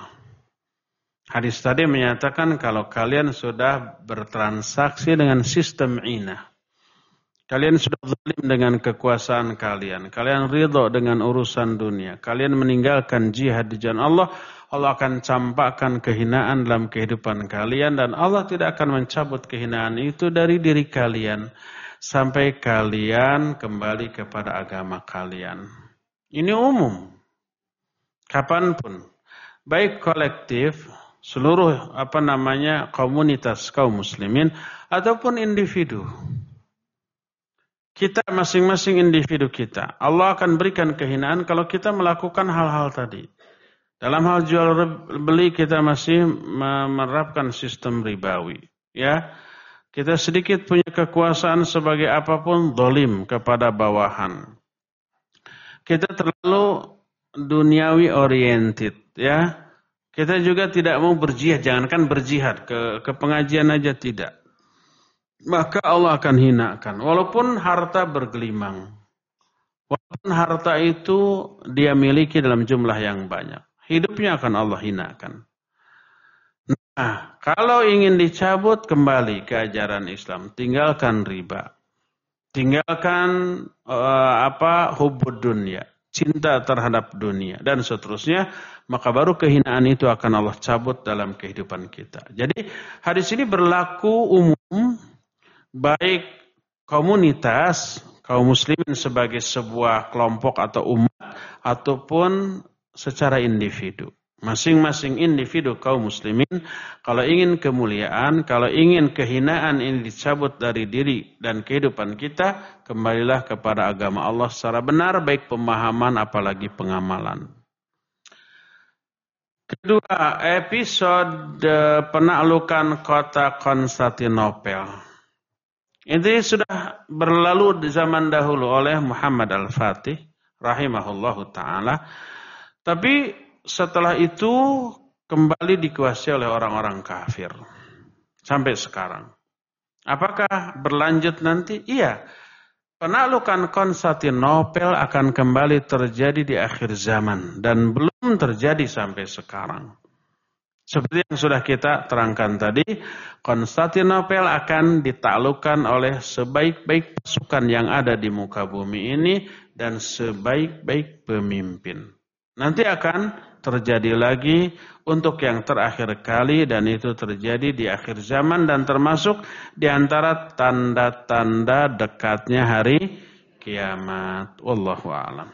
Hadis tadi menyatakan kalau kalian sudah bertransaksi dengan sistem inah, kalian sudah zalim dengan kekuasaan kalian, kalian ridho dengan urusan dunia, kalian meninggalkan jihad di jalan Allah, Allah akan campakkan kehinaan dalam kehidupan kalian, dan Allah tidak akan mencabut kehinaan itu dari diri kalian sampai kalian kembali kepada agama kalian. Ini umum, kapanpun, baik kolektif, seluruh apa namanya komunitas kaum muslimin ataupun individu. Kita masing-masing individu kita, Allah akan berikan kehinaan kalau kita melakukan hal-hal tadi. Dalam hal jual beli kita masih menerapkan sistem ribawi, ya. Kita sedikit punya kekuasaan sebagai apapun zalim kepada bawahan. Kita terlalu duniawi oriented, ya. Kita juga tidak mau berjihad, jangankan berjihad, ke, ke pengajian aja tidak. Maka Allah akan hinakan, walaupun harta bergelimang. Walaupun harta itu dia miliki dalam jumlah yang banyak, hidupnya akan Allah hinakan. Nah, kalau ingin dicabut kembali ke ajaran Islam, tinggalkan riba. Tinggalkan uh, apa hubud dunia, cinta terhadap dunia dan seterusnya, maka baru kehinaan itu akan Allah cabut dalam kehidupan kita. Jadi hadis ini berlaku umum, baik komunitas kaum muslimin sebagai sebuah kelompok atau umat ataupun secara individu. Masing-masing individu kaum muslimin kalau ingin kemuliaan, kalau ingin kehinaan ini dicabut dari diri dan kehidupan kita, kembalilah kepada agama Allah secara benar, baik pemahaman apalagi pengamalan. Kedua, episode penaklukan kota Konstantinopel. Ini sudah berlalu di zaman dahulu oleh Muhammad Al-Fatih rahimahullahu ta'ala. Tapi setelah itu kembali dikuasai oleh orang-orang kafir. Sampai sekarang. Apakah berlanjut nanti? Iya. Penaklukan Konstantinopel akan kembali terjadi di akhir zaman. Dan belum terjadi sampai sekarang. Seperti yang sudah kita terangkan tadi, Konstantinopel akan ditaklukkan oleh sebaik-baik pasukan yang ada di muka bumi ini dan sebaik-baik pemimpin. Nanti akan terjadi lagi untuk yang terakhir kali dan itu terjadi di akhir zaman dan termasuk di antara tanda-tanda dekatnya hari kiamat. Wallahu a'lam.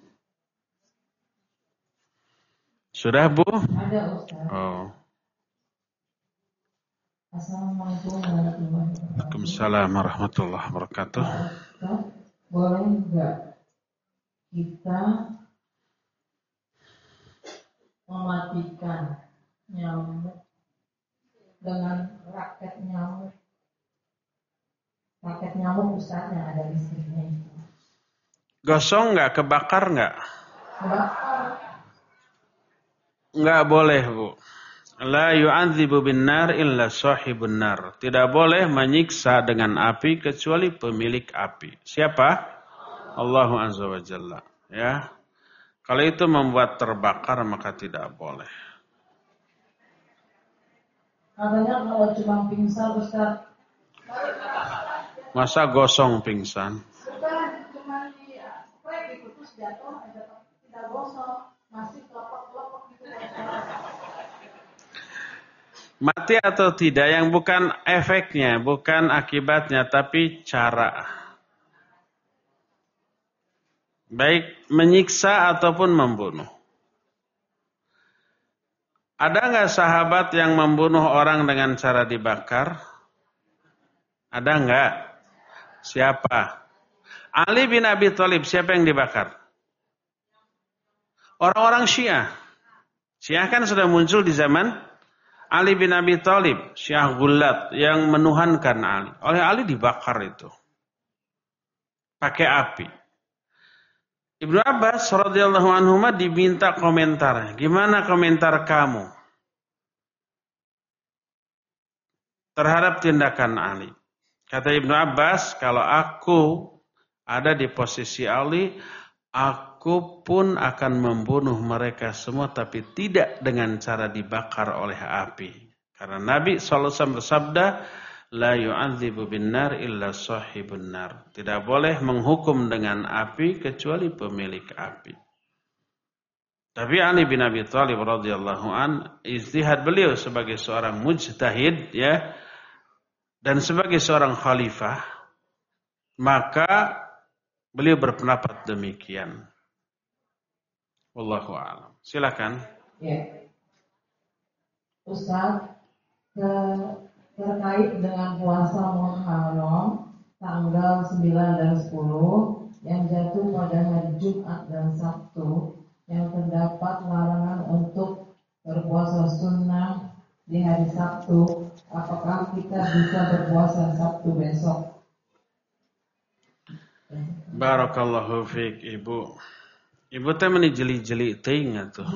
Sudah, Bu? Ada, Ustaz. Oh. Assalamualaikum warahmatullahi wabarakatuh. Waalaikumsalam warahmatullahi wabarakatuh. Ustaz, boleh enggak kita mematikan nyamuk dengan raket nyamuk? Raket nyamuk Ustaz yang ada listriknya itu. Gosong enggak? Kebakar enggak? Kebakar. Enggak boleh, Bu. La yu'adzibu bin nar illa sahibun nar. Tidak boleh menyiksa dengan api kecuali pemilik api. Siapa? Allah Azza wa Jalla. Ya. Kalau itu membuat terbakar maka tidak boleh. Katanya kalau cuma pingsan Ustaz. Masa gosong pingsan? Bukan, cuma di spray gitu terus jatuh ada tidak gosong, masih kelopak-kelopak gitu. Mati atau tidak yang bukan efeknya, bukan akibatnya, tapi cara. Baik menyiksa ataupun membunuh. Ada enggak sahabat yang membunuh orang dengan cara dibakar? Ada enggak? Siapa? Ali bin Abi Thalib, siapa yang dibakar? Orang-orang Syiah. Syiah kan sudah muncul di zaman Ali bin Abi Thalib, Syiah Gulat yang menuhankan Ali. Oleh Ali dibakar itu. Pakai api. Ibnu Abbas radhiyallahu anhu diminta komentar. Gimana komentar kamu terhadap tindakan Ali? Kata Ibnu Abbas, kalau aku ada di posisi Ali, aku pun akan membunuh mereka semua, tapi tidak dengan cara dibakar oleh api. Karena Nabi shallallahu alaihi wasallam bersabda, la yu'adzibu bin nar illa sahibun nar. Tidak boleh menghukum dengan api kecuali pemilik api. Tapi Ali bin Abi Thalib radhiyallahu an, ijtihad beliau sebagai seorang mujtahid ya, dan sebagai seorang khalifah, maka beliau berpendapat demikian. Wallahu a'lam. Silakan. Ya. Ustaz, ke, terkait dengan puasa Muharram tanggal sembilan dan sepuluh yang jatuh pada hari Jumat dan Sabtu, yang terdapat larangan untuk berpuasa sunnah di hari Sabtu, apakah kita bisa berpuasa Sabtu besok? Barakallahu fiik, Ibu. Ibu teh meni jeli-jeli teuing atuh.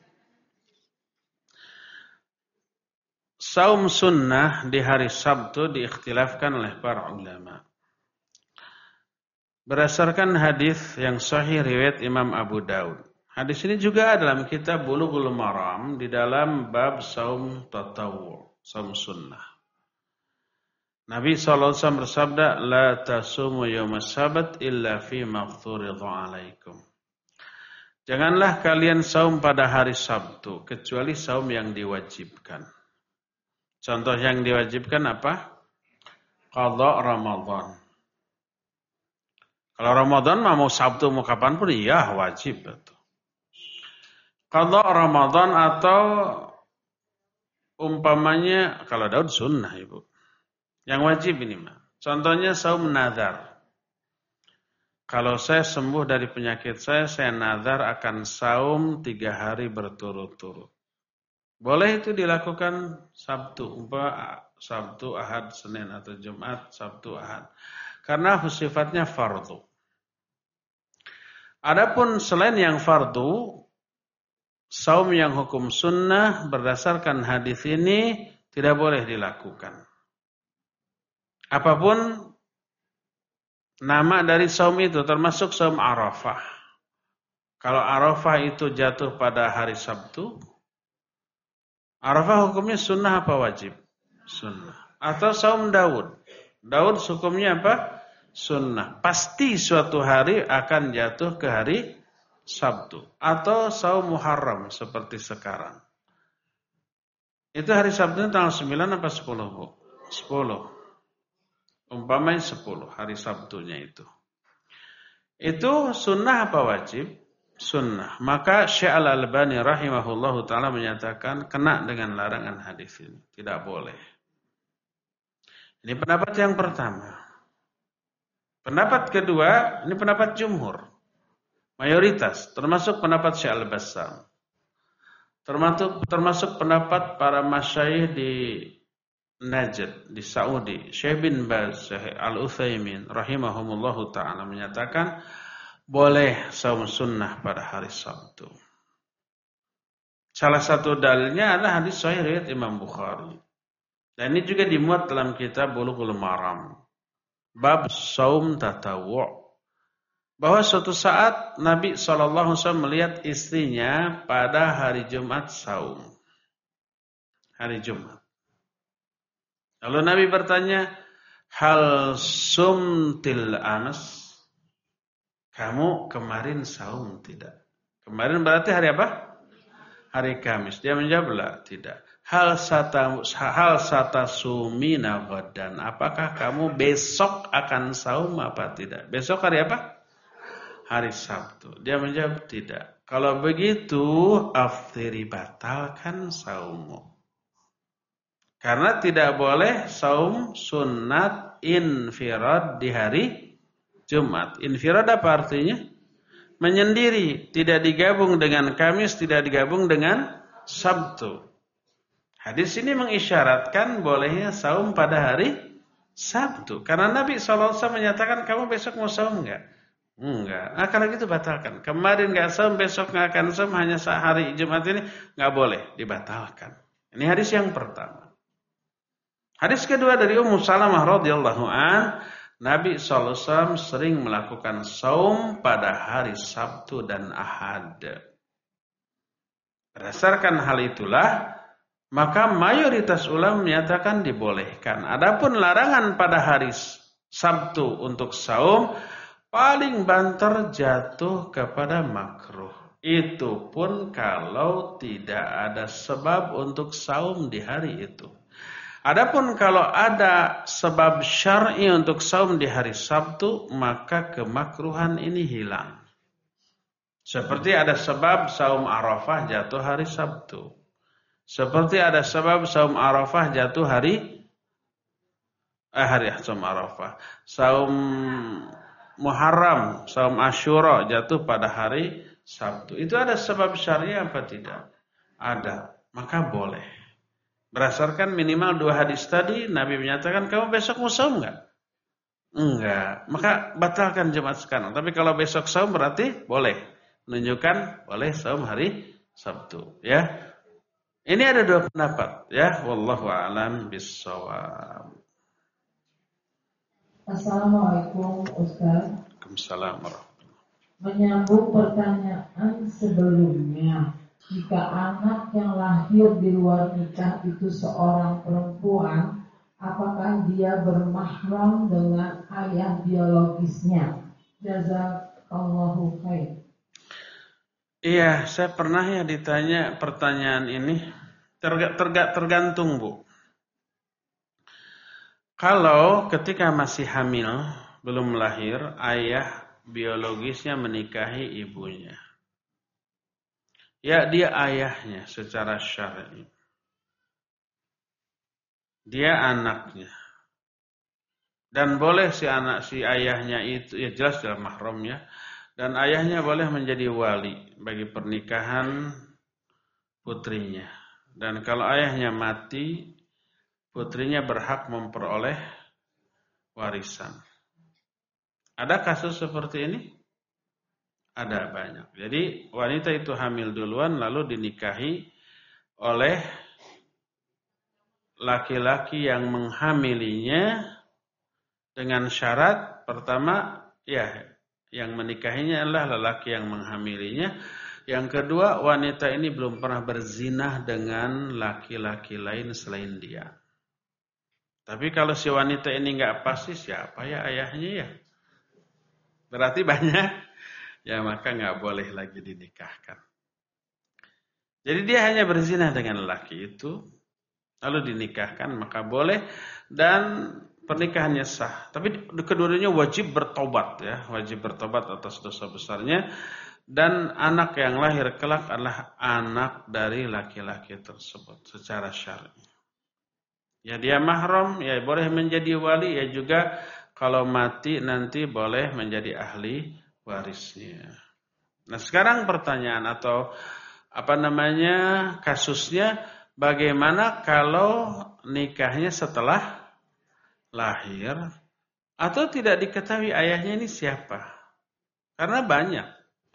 Saum sunnah di hari Sabtu diikhtilafkan oleh para ulama. berdasarkan hadis yang sahih riwayat Imam Abu Daud. Hadis ini juga dalam kitab Bulughul Maram di dalam bab saum tatawwu, saum sunnah. Nabi sallallahu alaihi wasallam bersabda, "La tasumu yaumas sabat illa fi mafturidha alaikum." Janganlah kalian saum pada hari Sabtu kecuali saum yang diwajibkan. Contoh yang diwajibkan apa? Qadha Ramadan. Kalau Ramadan mau Sabtu mau kapan pun iya wajib itu. Qadha Ramadan atau umpamanya kalau Daud sunnah Ibu. Yang wajib ini mah. Contohnya saum nazar. Kalau saya sembuh dari penyakit saya, saya nazar akan saum tiga hari berturut-turut. Boleh itu dilakukan Sabtu, umpama Sabtu, Ahad, Senin atau Jumat, Sabtu, Ahad. Karena sifatnya fardu. Adapun selain yang fardu, saum yang hukum sunnah berdasarkan hadis ini tidak boleh dilakukan. Apapun nama dari saum itu, termasuk saum Arafah. Kalau Arafah itu jatuh pada hari Sabtu, Arafah hukumnya sunnah apa wajib? Sunnah. Atau saum Daud. Daud hukumnya apa? Sunnah. Pasti suatu hari akan jatuh ke hari Sabtu. Atau saum Muharram seperti sekarang. Itu hari Sabtu tanggal sembilan apa sepuluh, Bu? sepuluh. Umpamanya sepuluh hari Sabtunya itu. Itu sunnah apa wajib? Sunnah. Maka Syekh Al-Albani rahimahullahu ta'ala menyatakan kena dengan larangan hadis ini. Tidak boleh. Ini pendapat yang pertama. Pendapat kedua, ini pendapat jumhur. Mayoritas, termasuk pendapat Syekh Al-Bassam. Termasuk, termasuk pendapat para masyayikh di Najd di Saudi, Syekh bin Baz, Syekh Al-Utsaimin rahimahumullahu taala menyatakan boleh saum sunnah pada hari Sabtu. Salah satu dalilnya adalah hadis sahih riwayat Imam Bukhari. Dan ini juga dimuat dalam kitab Bulughul Maram. Bab saum tatawwu'. Bahwa suatu saat Nabi sallallahu alaihi wasallam melihat istrinya pada hari Jumat saum. Hari Jumat. Lalu Nabi bertanya, hal sumtil anas? Kamu kemarin saum tidak? Kemarin berarti hari apa? Hari Kamis. Dia menjawab, lah, tidak. Hal sata hal sata sumina ghadan. Apakah kamu besok akan saum apa tidak? Besok hari apa? Hari Sabtu. Dia menjawab, tidak. Kalau begitu, aftiri batalkan saummu. Karena tidak boleh saum sunat infirad di hari Jumat. Infirad apa artinya? Menyendiri. Tidak digabung dengan Kamis, tidak digabung dengan Sabtu. Hadis ini mengisyaratkan bolehnya saum pada hari Sabtu. Karena Nabi shallallahu alaihi wasallam menyatakan, kamu besok mau saum enggak? Enggak. Nah kalau gitu batalkan. Kemarin enggak saum, besok enggak akan saum, hanya hari Jumat ini enggak boleh, dibatalkan. Ini hadis yang pertama. Hadis kedua dari Ummu Salamah radhiyallahu an, Nabi shallallahu alaihi wasallam sering melakukan saum pada hari Sabtu dan Ahad. Berdasarkan hal itulah, maka mayoritas ulama menyatakan dibolehkan. Adapun larangan pada hari Sabtu untuk saum, paling banter jatuh kepada makruh. Itu pun kalau tidak ada sebab untuk saum di hari itu. Adapun kalau ada sebab syar'i untuk saum di hari Sabtu, maka kemakruhan ini hilang. Seperti ada sebab saum Arafah jatuh hari Sabtu. Seperti ada sebab saum Arafah jatuh hari eh hari saum Arafah. Saum Muharram, saum Asyura jatuh pada hari Sabtu. Itu ada sebab syar'i apa tidak? Ada, maka boleh. Berdasarkan minimal dua hadis tadi, Nabi menyatakan, kamu besok mau saum enggak? Enggak. Maka batalkan Jumat sekarang. Tapi kalau besok saum berarti boleh. Menunjukkan boleh saum hari Sabtu. Ya. Ini ada dua pendapat. Ya. Wallahu a'lam bishawab. Assalamualaikum Ustaz. Waalaikumsalam warahmatullahi. Menyambung pertanyaan sebelumnya, jika anak yang lahir di luar nikah itu seorang perempuan, apakah dia bermahram dengan ayah biologisnya? Jazakallahu khair. Iya, saya pernah ya ditanya pertanyaan ini. Terga, terga, tergantung, Bu. Kalau ketika masih hamil, belum lahir, ayah biologisnya menikahi ibunya. Ya, dia ayahnya secara syar'i. Dia anaknya. Dan boleh si anak si ayahnya itu, ya jelas dalam mahramnya. Dan ayahnya boleh menjadi wali bagi pernikahan putrinya. Dan kalau ayahnya mati, putrinya berhak memperoleh warisan. Ada kasus seperti ini? Ada banyak. Jadi wanita itu hamil duluan lalu dinikahi oleh laki-laki yang menghamilinya dengan syarat pertama, ya, yang menikahinya adalah lelaki yang menghamilinya. Yang kedua, wanita ini belum pernah berzinah dengan laki-laki lain selain dia. Tapi kalau si wanita ini nggak pasti, siapa ya ayahnya ya? Berarti banyak, ya maka nggak boleh lagi dinikahkan. Jadi dia hanya berzinah dengan laki itu, lalu dinikahkan, maka boleh dan pernikahannya sah. Tapi kedua-duanya wajib bertobat ya, wajib bertobat atas dosa besarnya. Dan anak yang lahir kelak adalah anak dari laki-laki tersebut secara syar'i. Ya dia mahram, ya boleh menjadi wali, ya juga kalau mati nanti boleh menjadi ahli warisnya. Nah sekarang pertanyaan atau apa namanya kasusnya, bagaimana kalau nikahnya setelah lahir atau tidak diketahui ayahnya ini siapa? Karena banyak.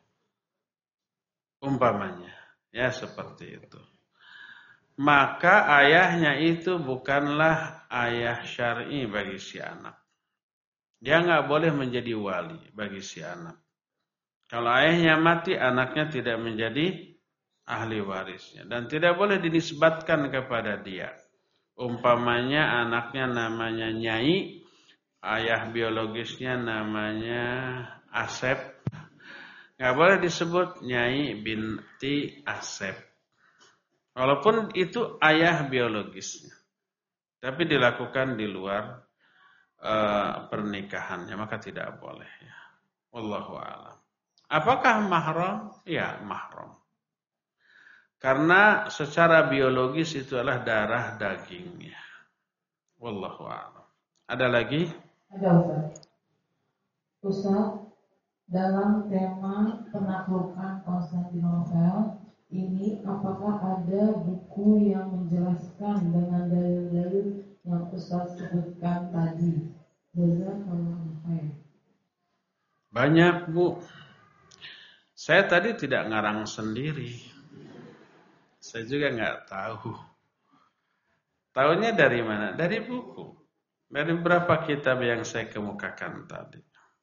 Umpamanya, ya seperti itu. Maka ayahnya itu bukanlah ayah syar'i bagi si anak. Dia nggak boleh menjadi wali bagi si anak. Kalau ayahnya mati, anaknya tidak menjadi ahli warisnya. Dan tidak boleh dinisbatkan kepada dia. Umpamanya anaknya namanya Nyai, ayah biologisnya namanya Asep. Nggak boleh disebut Nyai binti Asep. Walaupun itu ayah biologisnya. Tapi dilakukan di luar uh, pernikahannya. Maka tidak boleh. Ya. Wallahu a'lam. Apakah mahram? Ya mahram. Karena secara biologis itu adalah darah dagingnya. Wallahu a'lam. Ada lagi? Ada Ustaz. Ustaz, dalam tema penaklukan Konstantinopel ini, apakah ada buku yang menjelaskan dengan dalil-dalil yang Ustaz sebutkan tadi? Jazakallahu khair. Banyak, Bu. Saya tadi tidak ngarang sendiri. Saya juga nggak tahu. Tahunya dari mana? Dari buku. Dari beberapa kitab yang saya kemukakan tadi.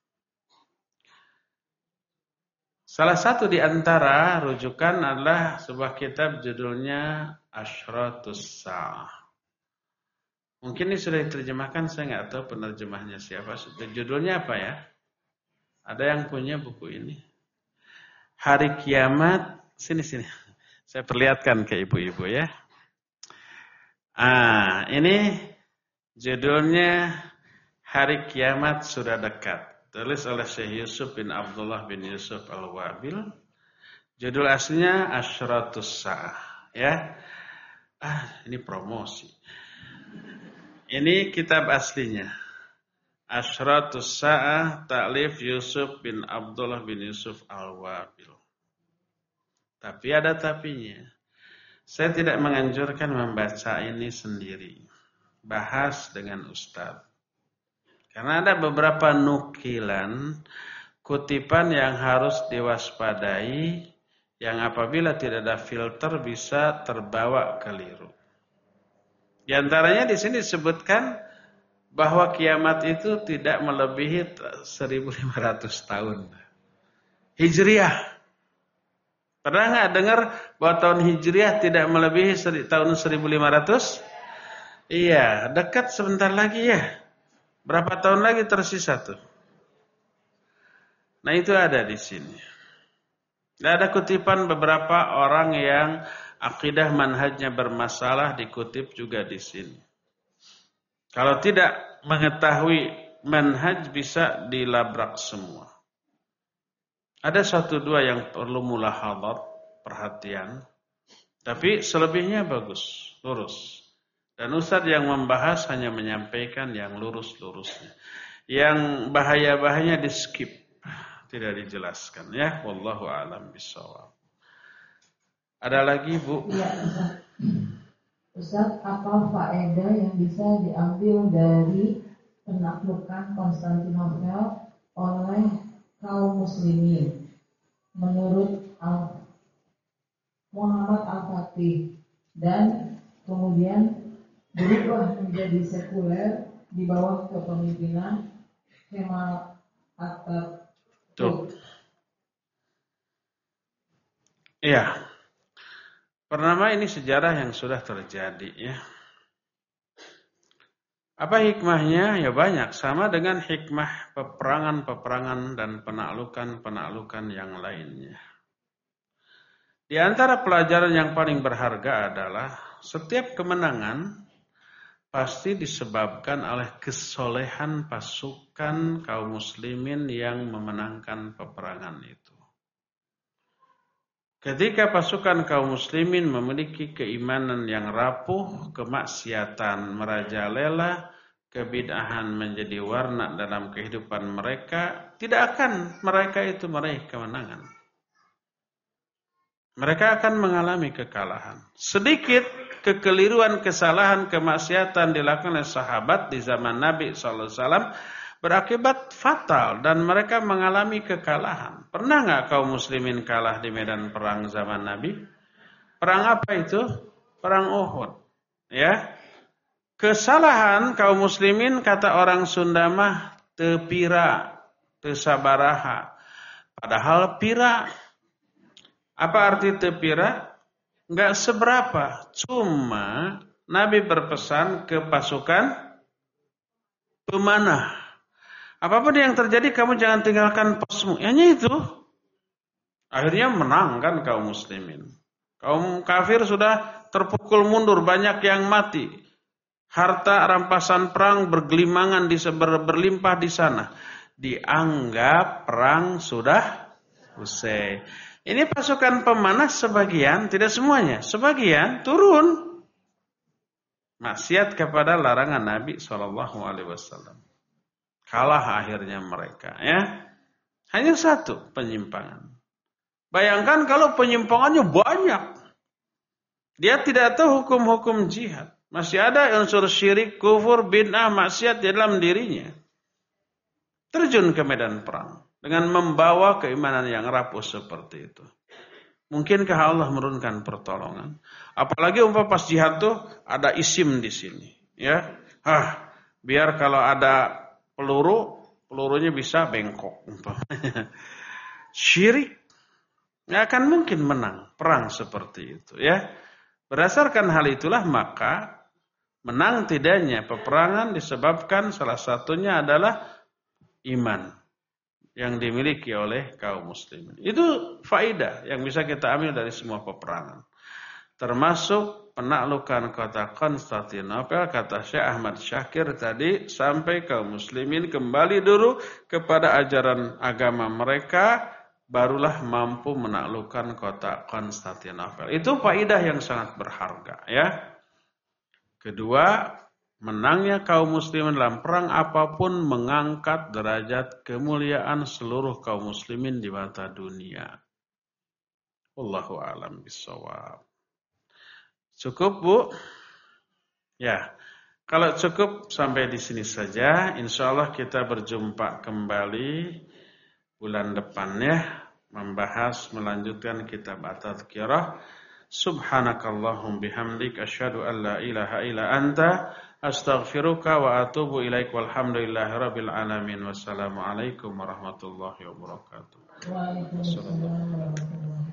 Salah satu di antara rujukan adalah sebuah kitab judulnya Asyratus Sa'ah. Mungkin ini sudah diterjemahkan, saya nggak tahu penerjemahnya siapa. Judulnya apa ya? Ada yang punya buku ini? Hari Kiamat. Sini sini. Saya perlihatkan ke ibu-ibu ya. Ah, ini judulnya Hari Kiamat Sudah Dekat. Tulis oleh Syekh Yusuf bin Abdullah bin Yusuf Al-Wabil. Judul aslinya Asyratus Sa'ah. Ya. Ah, ini promosi. Ini kitab aslinya. Asyratus Sa'ah, ta'lif Yusuf bin Abdullah bin Yusuf Al-Wabil. Tapi ada tapinya. Saya tidak menganjurkan membaca ini sendiri. Bahas dengan ustaz. Karena ada beberapa nukilan, kutipan yang harus diwaspadai, yang apabila tidak ada filter bisa terbawa keliru. Di antaranya di sini disebutkan bahwa kiamat itu tidak melebihi seribu lima ratus tahun. Hijriah. Pernah nggak dengar bahwa tahun Hijriah tidak melebihi tahun seribu lima ratus? Iya, dekat sebentar lagi ya. Berapa tahun lagi tersisa tuh? Nah itu ada di sini. Dan ada kutipan beberapa orang yang akidah manhajnya bermasalah dikutip juga di sini. Kalau tidak mengetahui manhaj bisa dilabrak semua. Ada satu dua yang perlu mulahadhat, perhatian. Tapi selebihnya bagus, lurus. Dan Ustaz yang membahas hanya menyampaikan yang lurus-lurusnya. Yang bahaya-bahayanya di skip, tidak dijelaskan ya. Wallahu a'lam bishawab. Ada lagi Bu? Iya, Ustaz. Ustaz, apa faedah yang bisa diambil dari penaklukan Konstantinopel oleh kaum muslimin menurut Al Muhammad Al-Fatih dan kemudian berubah menjadi sekuler di bawah kepemimpinan Kemal Atatürk? Iya. Pertama ini sejarah yang sudah terjadi ya. Apa hikmahnya? Ya banyak. Sama dengan hikmah peperangan-peperangan dan penaklukan-penaklukan yang lainnya. Di antara pelajaran yang paling berharga adalah setiap kemenangan pasti disebabkan oleh kesolehan pasukan kaum muslimin yang memenangkan peperangan itu. Ketika pasukan kaum muslimin memiliki keimanan yang rapuh, kemaksiatan merajalela, kebid'ahan menjadi warna dalam kehidupan mereka, tidak akan mereka itu meraih kemenangan. Mereka akan mengalami kekalahan. Sedikit kekeliruan, kesalahan, kemaksiatan dilakukan oleh sahabat di zaman Nabi shallallahu alaihi wasallam berakibat fatal dan mereka mengalami kekalahan. Pernah nggak kaum muslimin kalah di medan perang zaman Nabi? Perang apa itu? Perang Uhud. Ya. Kesalahan kaum muslimin kata orang Sunda mah teu pira, teu sabaraha. Padahal pira. Apa arti teu pira? Enggak seberapa. Cuma Nabi berpesan ke pasukan pemanah. Apapun yang terjadi kamu jangan tinggalkan posmu. Hanya itu. Akhirnya menang kan kaum muslimin. Kaum kafir sudah terpukul mundur, banyak yang mati. Harta rampasan perang bergelimangan di ber, berlimpah di sana. Dianggap perang sudah usai. Ini pasukan pemanah sebagian, tidak semuanya. Sebagian turun. Maksiat kepada larangan Nabi shallallahu alaihi wasallam. Kalah akhirnya mereka ya. Hanya satu penyimpangan. Bayangkan kalau penyimpangannya banyak. Dia tidak tahu hukum-hukum jihad. Masih ada unsur syirik, kufur, bid'ah, maksiat di dalam dirinya. Terjun ke medan perang dengan membawa keimanan yang rapuh seperti itu. Mungkinkah Allah menurunkan pertolongan? Apalagi umpama pas jihad tuh ada isim di sini, ya. Hah, biar kalau ada peluru, pelurunya bisa bengkok. Syirik. Nggak akan mungkin menang perang seperti itu. Ya, berdasarkan hal itulah maka menang tidaknya peperangan disebabkan salah satunya adalah iman yang dimiliki oleh kaum muslimin. Itu faedah yang bisa kita ambil dari semua peperangan. Termasuk penaklukan kota Konstantinopel, kata Syekh Ahmad Syakir tadi, sampai kaum muslimin kembali dulu kepada ajaran agama mereka, barulah mampu menaklukkan kota Konstantinopel. Itu faedah yang sangat berharga ya. Kedua, menangnya kaum muslimin dalam perang apapun mengangkat derajat kemuliaan seluruh kaum muslimin di mata dunia. Wallahu a'lam bishawab. Cukup Bu? Ya, kalau cukup sampai di sini saja. Insya Allah kita berjumpa kembali bulan depan ya, membahas melanjutkan kitab At-Tadhkirah. Subhanakallahum bihamdik asyhadu an la ilaha illa anta Astaghfiruka wa atubu ilaik walhamdulillahirabbil alamin. Wassalamualaikum warahmatullahi wabarakatuh. Waalaikumsalam warahmatullahi wabarakatuh.